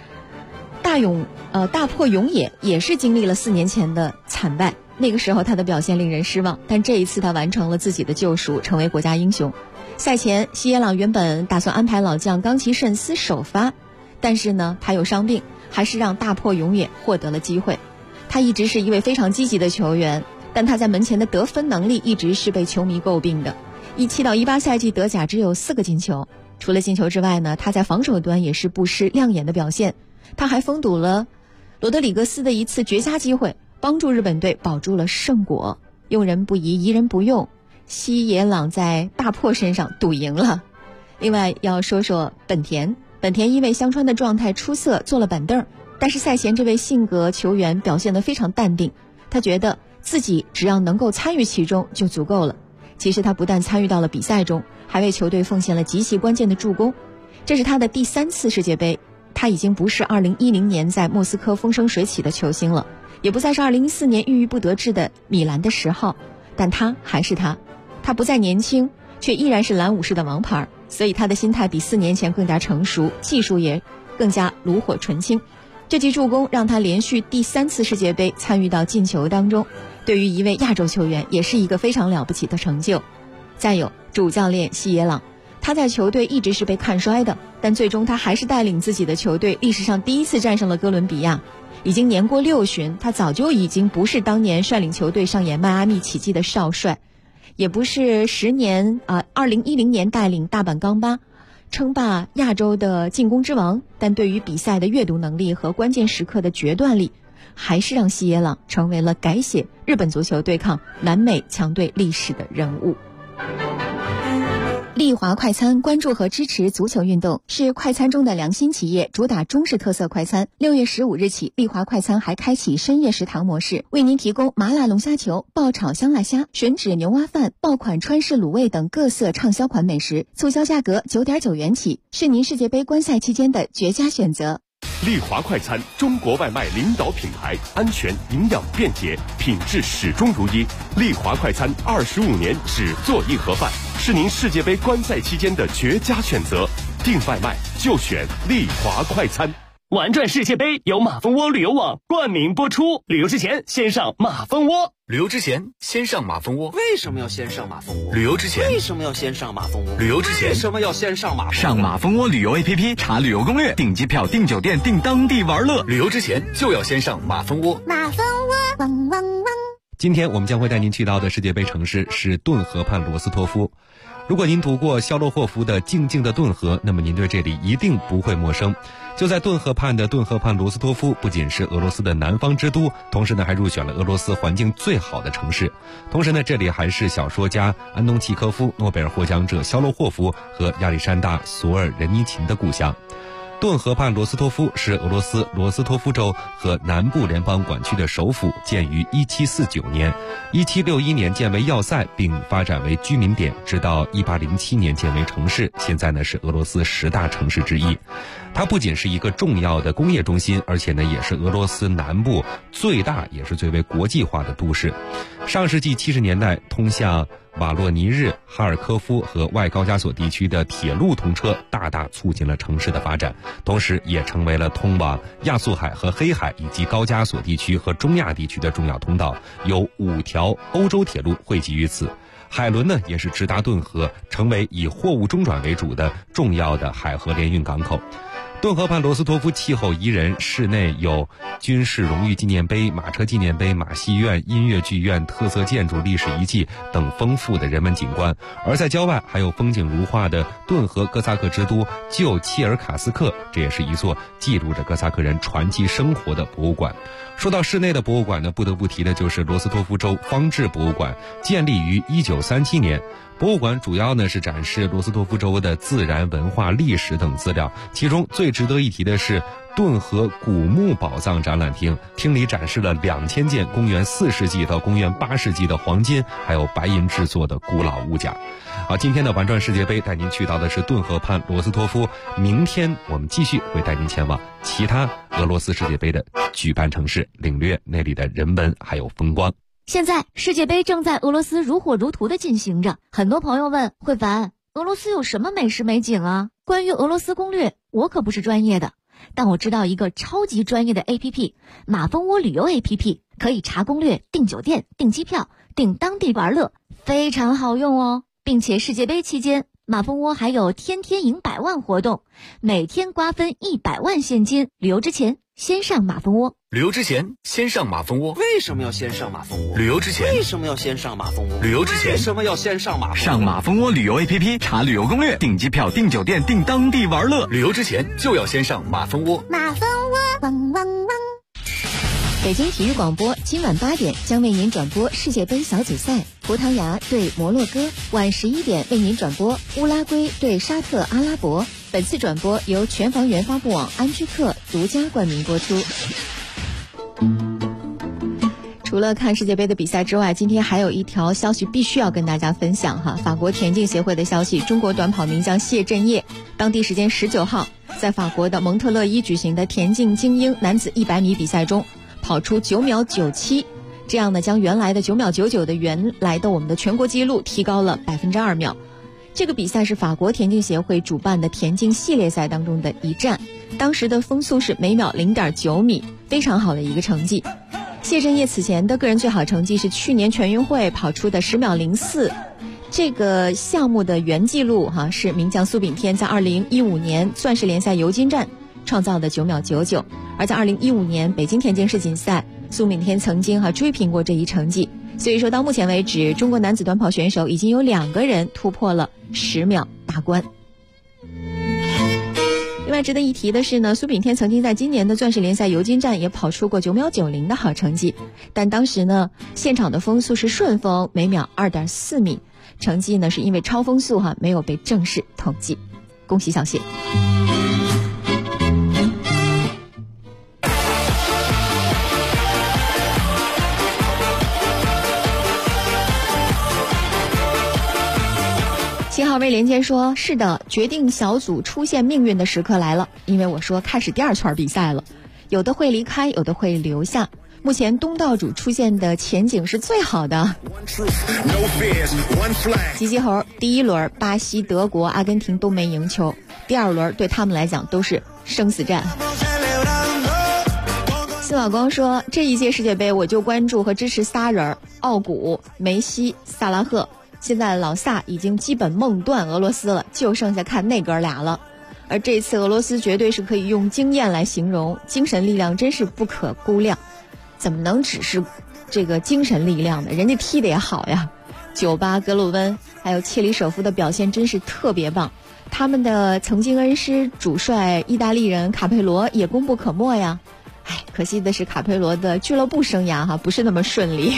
大破永野也是经历了4年前的惨败，那个时候他的表现令人失望，但这一次他完成了自己的救赎，成为国家英雄。赛前西耶朗原本打算安排老将冈崎慎司首发，但是呢他有伤病，还是让大破永野获得了机会。他一直是一位非常积极的球员，但他在门前的得分能力一直是被球迷诟病的。17到18赛季德甲只有4个进球，除了进球之外呢，他在防守端也是不失亮眼的表现。他还封堵了罗德里格斯的一次绝佳机会， 帮助日本队保住了胜果。用人不疑，疑人不用，西野朗在大破身上赌赢了。另外要说说本田因为香川的状态出色坐了板凳，但是赛前这位性格球员表现得非常淡定，他觉得自己只要能够参与其中就足够了。其实他不但参与到了比赛中，还为球队奉献了极其关键的助攻。这是他的第3次世界杯，他已经不是2010年在莫斯科风生水起的球星了，也不再是2014年郁郁不得志的米兰的10号，但他还是他不再年轻，却依然是蓝武士的王牌，所以他的心态比4年前更加成熟，技术也更加炉火纯青。这记助攻让他连续第3次世界杯参与到进球当中，对于一位亚洲球员也是一个非常了不起的成就。再有主教练西野朗，他在球队一直是被看衰的，但最终他还是带领自己的球队历史上第1次战胜了哥伦比亚。已经年过60旬，他早就已经不是当年率领球队上演迈阿密奇迹的少帅，也不是2010年带领大阪钢巴称霸亚洲的进攻之王，但对于比赛的阅读能力和关键时刻的决断力，还是让西野朗成为了改写日本足球对抗南美强队历史的人物。丽华快餐关注和支持足球运动，是快餐中的良心企业，主打中式特色快餐。6月15日起，丽华快餐还开启深夜食堂模式，为您提供麻辣龙虾球、爆炒香辣虾、吮指牛蛙饭、爆款川式卤味等各色畅销款美食，促销价格9.9元起，是您世界杯观赛期间的绝佳选择。 丽华快餐，中国外卖领导品牌，安全、营养、便捷，品质始终如一。丽华快餐25年只做一盒饭，是您世界杯观赛期间的绝佳选择。订外卖就选丽华快餐。 玩转世界杯由马蜂窝旅游网冠名播出，旅游之前先上马蜂窝。 旅游之前先上马蜂窝。 为什么要先上马蜂窝？ 旅游之前为什么要先上马蜂窝？ 旅游之前为什么要先上马蜂窝？ 上马蜂窝旅游 APP 查旅游攻略，订机票、订酒店、订当地玩乐。旅游之前就要先上马蜂窝。 马蜂窝，汪汪汪！ 今天我们将会带您去到的世界杯城市是顿河畔罗斯托夫。如果您读过肖洛霍夫的《静静的顿河》，那么您对这里一定不会陌生。就在顿河畔的顿河畔罗斯托夫，不仅是俄罗斯的南方之都，同时呢还入选了俄罗斯环境最好的城市。同时呢，这里还是小说家安东契科夫、诺贝尔获奖者肖洛霍夫和亚历山大·索尔仁尼琴的故乡。顿河畔罗斯托夫是俄罗斯罗斯托夫州和南部联邦管区的首府，建于1749年，1761年建为要塞，并发展为居民点，直到1807年建为城市，现在呢是俄罗斯10大城市之一。它不仅是一个重要的工业中心，而且呢也是俄罗斯南部最大也是最为国际化的都市。上世纪70年代，通向瓦洛尼日、哈尔科夫和外高加索地区的铁路通车大大促进了城市的发展，同时也成为了通往亚速海和黑海以及高加索地区和中亚地区的重要通道，有5条欧洲铁路汇集于此。海轮呢也是直达顿河，成为以货物中转为主的重要的海河联运港口。顿河畔罗斯托夫气候宜人，室内有军事荣誉纪念碑、马车纪念碑、马戏院、音乐剧院、特色建筑、历史遗迹等丰富的人文景观，而在郊外还有风景如画的顿河哥萨克之都旧切尔卡斯克，这也是一座记录着哥萨克人传奇生活的博物馆。说到室内的博物馆呢，不得不提的就是罗斯托夫州方志博物馆，建立于1937年。博物馆主要呢是展示罗斯托夫州的自然、文化、历史等资料，其中最值得一提的是顿河古墓宝藏展览厅，厅里展示了2000件公元4世纪到公元8世纪的黄金还有白银制作的古老物件。好，今天的玩转世界杯带您去到的是顿河畔罗斯托夫，明天我们继续会带您前往其他俄罗斯世界杯的举办城市，领略那里的人文还有风光。 现在世界杯正在俄罗斯如火如荼的进行着，很多朋友问慧凡，俄罗斯有什么美食美景啊？关于俄罗斯攻略，我可不是专业的，但我知道一个超级专业的 APP， 马蜂窝旅游 APP， 可以查攻略、订酒店、订机票、订当地玩乐，非常好用哦。并且世界杯期间，马蜂窝还有天天赢100万活动，每天瓜分100万现金。旅游之前先上马蜂窝。 旅游之前先上马蜂窝。 为什么要先上马蜂窝？ 旅游之前为什么要先上马蜂窝？ 旅游之前为什么要先上马蜂窝？ 上马蜂窝旅游 APP 查旅游攻略，订机票、订酒店、订当地玩乐。旅游之前就要先上马蜂窝。 马蜂窝，汪汪汪！ 北京体育广播今晚8点将为您转播世界杯小组赛，葡萄牙对摩洛哥；晚11点为您转播乌拉圭对沙特阿拉伯。本次转播由全房源发布网安居客独家冠名播出。除了看世界杯的比赛之外，今天还有一条消息必须要跟大家分享哈。法国田径协会的消息，中国短跑名将谢震业，当地时间19号，在法国的蒙特勒伊举行的田径精英男子100米比赛中，跑出9秒97，这样呢，将原来的9秒99的原来的我们的全国纪录提高了2秒。这个比赛是法国田径协会主办的田径系列赛当中的一站，当时的风速是每秒0.9米，非常好的一个成绩。谢震业此前的个人最好成绩是去年全运会跑出的10秒04，这个项目的原纪录是名将苏炳添在2015年钻石联赛尤金站创造的9秒99，而在2015年北京田径世锦赛，苏炳添曾经追平过这一成绩。所以说到目前为止，中国男子短跑选手已经有2个人突破了10秒大关。另外值得一提的是呢，苏炳添曾经在今年的钻石联赛尤金站也跑出过9秒90的好成绩，但当时呢，现场的风速是顺风，每秒2.4米，成绩呢是因为超风速没有被正式统计。恭喜小谢。7号微连接说，是的，决定小组出现命运的时刻来了，因为我说开始第2圈比赛了，有的会离开，有的会留下，目前东道主出现的前景是最好的。吉吉猴第1轮巴西、德国、阿根廷都没赢球，第2轮对他们来讲都是生死战。司马光说，这一届世界杯我就关注和支持仨人，奥古、梅西、萨拉赫。现在老萨已经基本梦断俄罗斯了，就剩下看那哥俩了。而这次俄罗斯绝对是可以用经验来形容，精神力量真是不可估量。怎么能只是这个精神力量呢？人家踢得也好呀。酒吧、格鲁温还有切里舍夫的表现真是特别棒，他们的曾经恩师主帅意大利人卡佩罗也功不可没呀。可惜的是卡佩罗的俱乐部生涯不是那么顺利。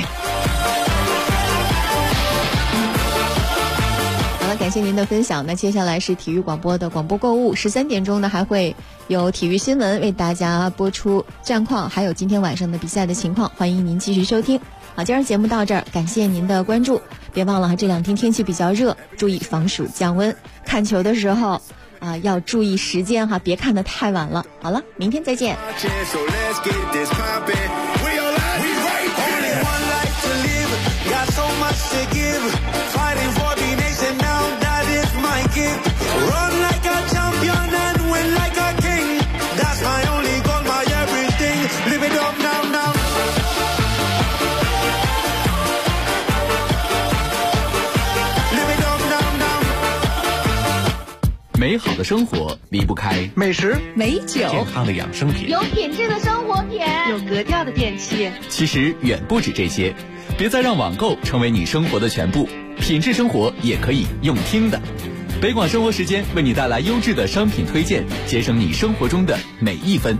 感谢您的分享。那接下来是体育广播的广播购物，13点钟呢还会有体育新闻为大家播出战况，还有今天晚上的比赛的情况，欢迎您继续收听。好，今儿节目到这儿，感谢您的关注，别忘了这2天天气比较热，注意防暑降温。看球的时候要注意时间别看得太晚了。好了，明天再见。 Run like a champion and win like a king. That's my only goal, my everything. Live it up now, now. Live it up now, now. 美好的生活离不开美食、 美酒、 健康的养生品、 有品质的生活品、 有格调的电器。 其实远不止这些，别再让网购成为你生活的全部，品质生活也可以用听的。北广生活时间为你带来优质的商品推荐，节省你生活中的每一分。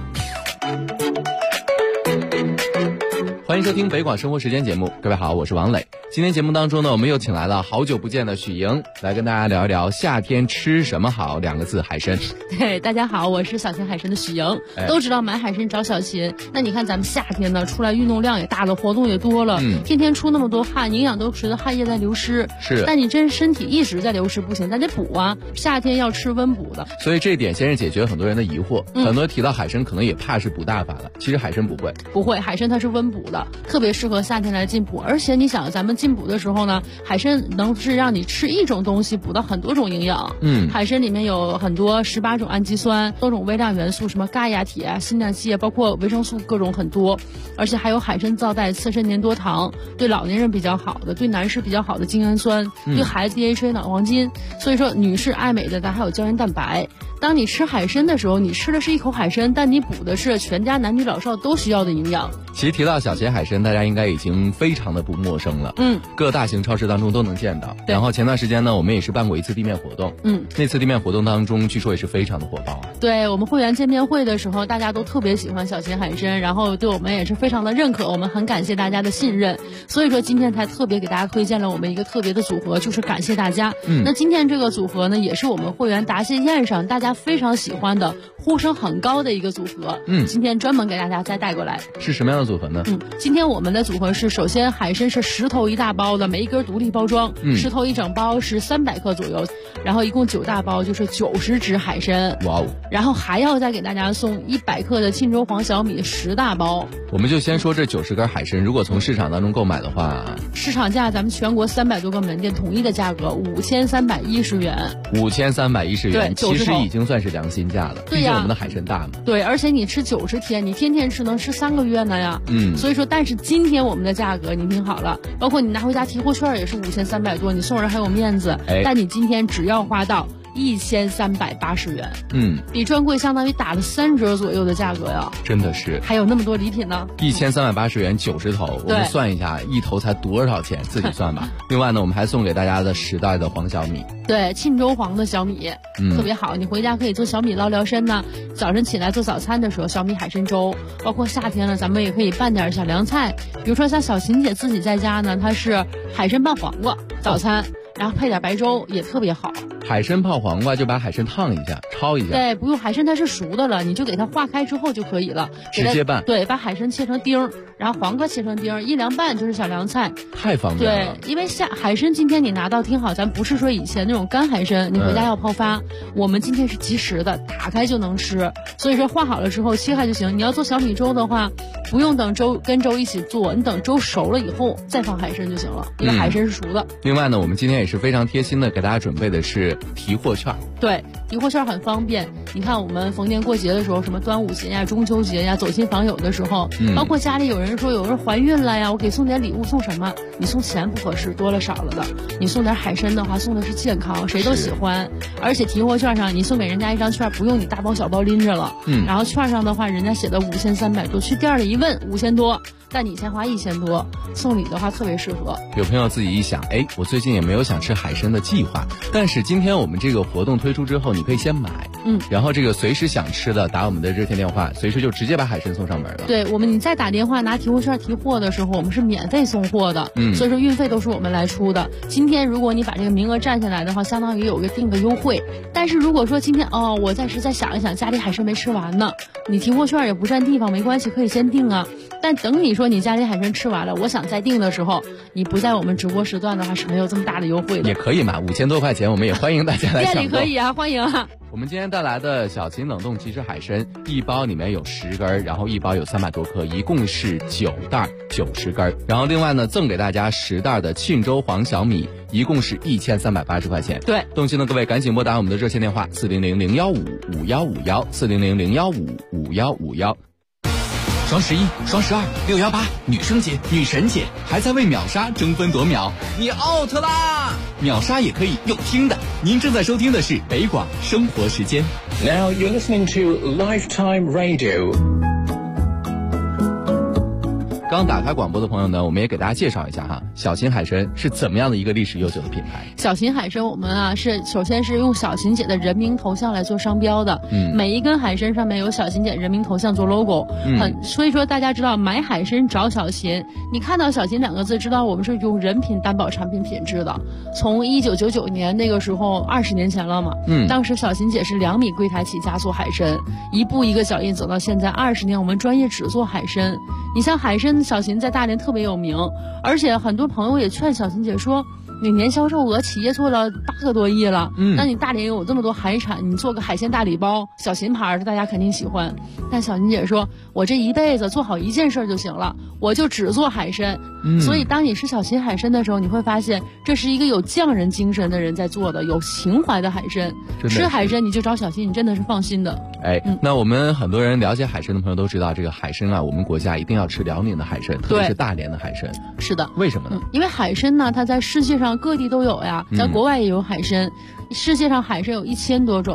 欢迎收听北广生活时间节目，各位好，我是王磊。今天节目当中呢，我们又请来了好久不见的许莹，来跟大家聊一聊夏天吃什么好2个字，海参。 对，大家好，我是小秦海参的许莹。都知道买海参找小秦，那你看咱们夏天呢，出来运动量也大了，活动也多了，天天出那么多汗，营养都随着汗液在流失。 是， 但你真身体一直在流失不行，咱得补啊，夏天要吃温补的。 所以这一点先是解决很多人的疑惑，很多人提到海参可能也怕是补大法了，其实海参不会，海参它是温补的，特别适合夏天来进补。而且你想，咱们进补的时候呢，海参能是让你吃一种东西补到很多种营养。海参里面有很多18种氨基酸，多种微量元素，什么钙呀、铁啊、锌呐、硒啊，包括维生素各种很多，而且还有海参皂带次肾粘多糖，对老年人比较好的，对男士比较好的精氨酸，对孩子 DHA 脑黄金。所以说女士爱美的，咱还有胶原蛋白。当你吃海参的时候，你吃的是一口海参，但你补的是全家男女老少都需要的营养。 其实提到小秦海参，大家应该已经非常的不陌生了。 各大型超市当中都能见到。然后前段时间呢，我们也是办过一次地面活动，那次地面活动当中，据说也是非常的火爆。 对，我们会员见面会的时候，大家都特别喜欢小秦海参，然后对我们也是非常的认可，我们很感谢大家的信任，所以说今天才特别给大家推荐了我们一个特别的组合，就是感谢大家。那今天这个组合呢，也是我们会员答谢宴上大家非常喜欢的、呼声很高的一个组合。今天专门给大家再带过来。 是什么样的组合呢？ 今天我们的组合是，首先海参是10头1大包的，每一根独立包装，10头1整包是300克左右，然后一共9大包就是90只海参。 哇哦！ 然后还要再给大家送100克的沁州黄小米10大包。 我们就先说这90根海参，如果从市场当中购买的话， 市场价咱们全国300多个门店统一的价格5310元。 5310元， 对， 其实已经算是良心价了。 对呀， 我们的海参大嘛。 对，而且你吃90天，你天天吃能吃3个月呢呀。所以说，但是今天我们的价格你听好了，包括你拿回家提货券也是5300多，你送人还有面子。但你今天只要花到1380元，比专柜相当于打了3折左右的价格呀， 真的是， 还有那么多礼品呢。 1380元90头，我们算一下一头才多少钱，自己算吧。另外呢，我们还送给大家的10袋的黄小米， 对，沁州黄的小米，特别好，你回家可以做小米捞聊参呢。早晨起来做早餐的时候，小米海参粥，包括夏天了，咱们也可以拌点小凉菜，比如说像小秦姐自己在家呢，她是海参拌黄瓜早餐。然后配点白粥也特别好。 海参泡黄瓜就把海参烫一下，焯一下。 对，不用，海参它是熟的了，你就给它化开之后就可以了。 直接拌。 对，把海参切成丁儿，然后黄瓜切成丁儿，一凉拌就是小凉菜。 太方便了。 对，因为海参今天你拿到，听好，咱不是说以前那种干海参，你回家要泡发，我们今天是即食的，打开就能吃。所以说化好了之后切开就行。你要做小米粥的话，不用等粥跟粥一起做，你等粥熟了以后再放海参就行了，因为海参是熟的。 另外呢，我们今天也是非常贴心的给大家准备的是提货券。 对，提货券很方便。你看我们逢年过节的时候，什么端午节呀、中秋节呀，走亲访友的时候，包括家里有人说有人怀孕了呀，我给送点礼物，送什么？你送钱不合适，多了少了的。你送点海参的话，送的是健康，谁都喜欢。而且提货券上你送给人家一张券，不用你大包小包拎着了。然后券上的话，人家写的5300多，去店里一问5000多。但你先花1000多，送礼的话特别适合。 有朋友自己一想，哎，我最近也没有想吃海参的计划，但是今天我们这个活动推出之后，你可以先买，然后这个随时想吃的打我们的热线电话，随时就直接把海参送上门了。 对，你再打电话拿提货券提货的时候，我们是免费送货的，所以说运费都是我们来出的。今天如果你把这个名额占下来的话，相当于有个定个优惠。但是如果说今天我暂时再想一想，家里海参没吃完呢，你提货券也不占地方，没关系，可以先定啊。但等你说你家里海参吃完了，我想再订的时候，你不在我们直播时段的话是没有这么大的优惠的。 也可以嘛，5000多块钱，我们也欢迎大家来抢购。 店里可以啊，欢迎啊。 我们今天带来的小秦冷冻即食海参，一包里面有10根，然后一包有300多克，一共是9袋90根。然后另外呢，赠给大家10袋的沁州黄小米，一共是1380块钱。 对， 动心的各位赶紧拨打我们的热线电话400-015-5151，400-015-5151。 双11、双12、618，女生节、女神节，还在为秒杀争分夺秒，你 out 啦！秒杀也可以用听的。您正在收听的是北广生活时间。 Now you're listening to Lifetime Radio。 刚打开广播的朋友呢，我们也给大家介绍一下哈，小秦海参是怎么样的一个历史悠久的品牌。 小秦海参我们是首先是用小秦姐的人名头像来做商标的，每一根海参上面有小秦姐人名头像做 logo，所以说大家知道买海参找小秦，你看到小秦2个字，知道我们是用人品担保产品品质的。从1999年那个时候20年前了嘛，当时小秦姐是2米柜台起家做海参，一步一个脚印走到现在20年，我们专业只做海参。你像海参小秦在大连特别有名，而且很多朋友也劝小秦姐说，你年销售额企业做了8个多亿了，那你大连有这么多海产，你做个海鲜大礼包，小秦牌的大家肯定喜欢。但小秦姐说，我这一辈子做好一件事就行了，我就只做海参。所以当你吃小秦海参的时候，你会发现这是一个有匠人精神的人在做的，有情怀的海参。吃海参你就找小秦，你真的是放心的。 那我们很多人了解海参的朋友都知道，这个海参啊，我们国家一定要吃辽宁的海参，特别是大连的海参。 是的。 为什么呢？ 因为海参呢，它在世界上各地都有呀，咱国外也有海参，世界上海参有1000多种。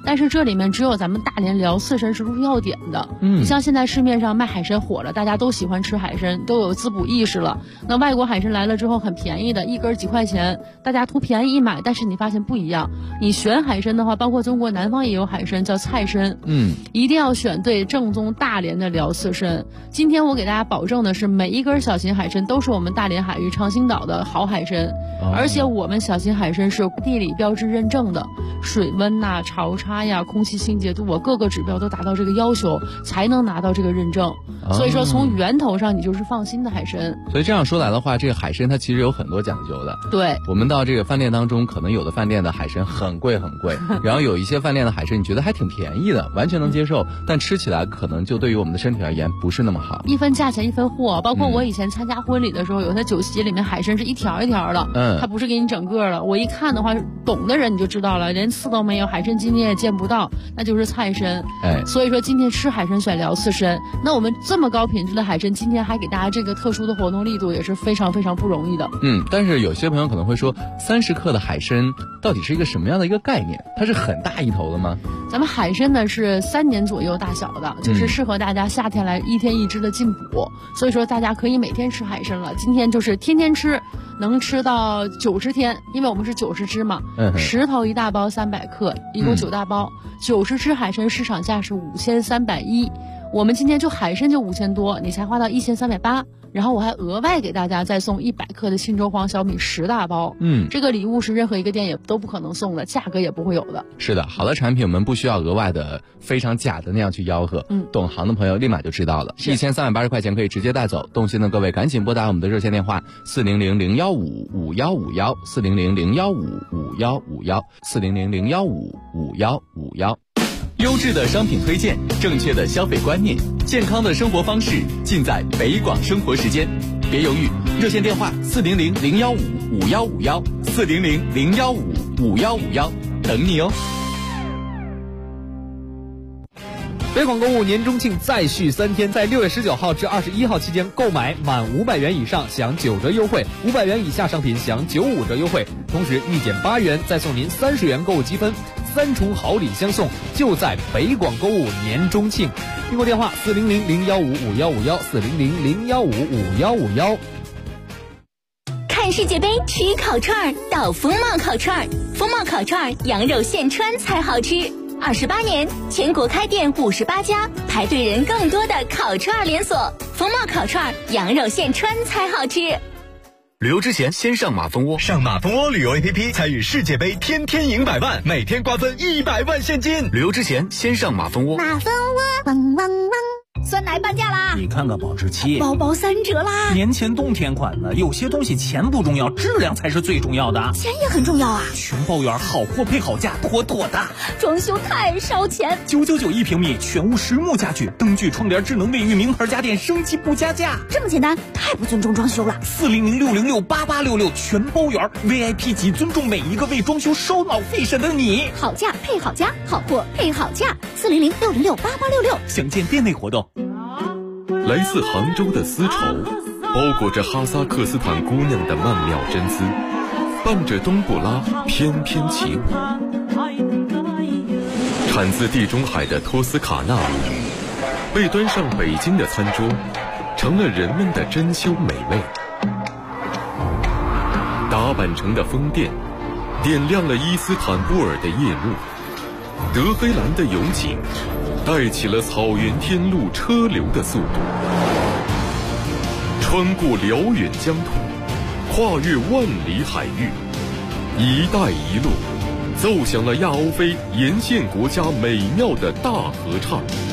但是这里面只有咱们大连辽刺参是入药点的。你像现在市面上卖海参火了，大家都喜欢吃海参，都有滋补意识了。那外国海参来了之后很便宜的，一根几块钱，大家图便宜一买，但是你发现不一样。你选海参的话，包括中国南方也有海参叫菜参，一定要选对正宗大连的辽刺参。今天我给大家保证的是，每一根小型海参都是我们大连海域长兴岛的好海参，而且我们小型海参是地理标志认证的，水温呐、潮差呀、空气清洁度各个指标都达到这个要求，才能拿到这个认证。所以说从源头上你就是放心的海参。 所以这样说来的话，这个海参它其实有很多讲究的。 对， 我们到这个饭店当中，可能有的饭店的海参很贵很贵，然后有一些饭店的海参你觉得还挺便宜的，完全能接受，但吃起来可能就对于我们的身体而言不是那么好。 一分价钱一分货，包括我以前参加婚礼的时候，有的酒席里面海参是一条一条的，它不是给你整个的。我一看的话，懂的人你就知道了，连刺都没有，海参筋你也见不到，那就是菜参。所以说今天吃海参选辽刺参，那我们这么高品质的海参，今天还给大家这个特殊的活动力度，也是非常非常不容易的。 但是有些朋友可能会说，30克的海参到底是一个什么样的一个概念？它是很大一头的吗？ 咱们海参呢是3年左右大小的，就是适合大家夏天来1天1只的进补，所以说大家可以每天吃海参了。今天就是天天吃，能吃到90天，因为我们是90只嘛，10头1大包300克，一共9大包，90只海参市场价是5310，我们今天就海参就5000多，你才花到1380。然后我还额外给大家再送100克的信州黄小米10大包，这个礼物是任何一个店也都不可能送的，价格也不会有的。 是的，好的产品我们不需要额外的非常假的那样去吆喝，懂行的朋友立马就知道了。1380块钱可以直接带走，动心的各位赶紧拨打我们的热线电话400-015-5151，400-015-5151，400-015-5151。 优质的商品推荐，正确的消费观念，健康的生活方式，尽在北广生活时间。别犹豫，热线电话400-015-5151，400-015-5151，等你哦。 北广购物年中庆再续3天，在6月19号至21号期间，购买满500元以上享9折优惠，500元以下商品享95折优惠，同时立减8元再送您30元购物积分，3重好礼相送，就在北广购物年中庆。订购电话400-015-5151，400-015-5151。 看世界杯吃烤串到风貌烤串，风貌烤串羊肉现穿才好吃。28年，全国开店58家，排队人更多的烤串连锁。风貌烤串，羊肉现穿才好吃。 旅游之前先上马蜂窝，上马蜂窝旅游 APP 参与世界杯，天天赢100万，每天瓜分100万现金。旅游之前先上马蜂窝。 马蜂窝，汪汪汪！ 酸奶半价啦！ 你看看保质期， 包包3折啦！ 年前冬天款的，有些东西钱不重要，质量才是最重要的。 钱也很重要啊！ 全包圆，好货配好价，妥妥的。 装修太烧钱 ，999一平米，全屋实木家具，灯具、窗帘、智能卫浴，名牌家电，升级不加价。 这么简单，太不尊重装修了。 400-606-8866，全包圆 ，VIP 级，尊重每一个为装修烧脑费神的你。 好价配好家，好货配好价。400-606-8866， 详见店内活动。 来自杭州的丝绸，包裹着哈萨克斯坦姑娘的曼妙真姿，伴着冬不拉翩翩起舞。产自地中海的托斯卡纳米，被端上北京的餐桌，成了人们的珍馐美味。打扮成的风电，点亮了伊斯坦布尔的夜幕。德黑兰的油井，带起了草原天路车流的速度。穿过辽远疆土，跨越万里海域，一带一路奏响了亚欧非沿线国家美妙的大合唱。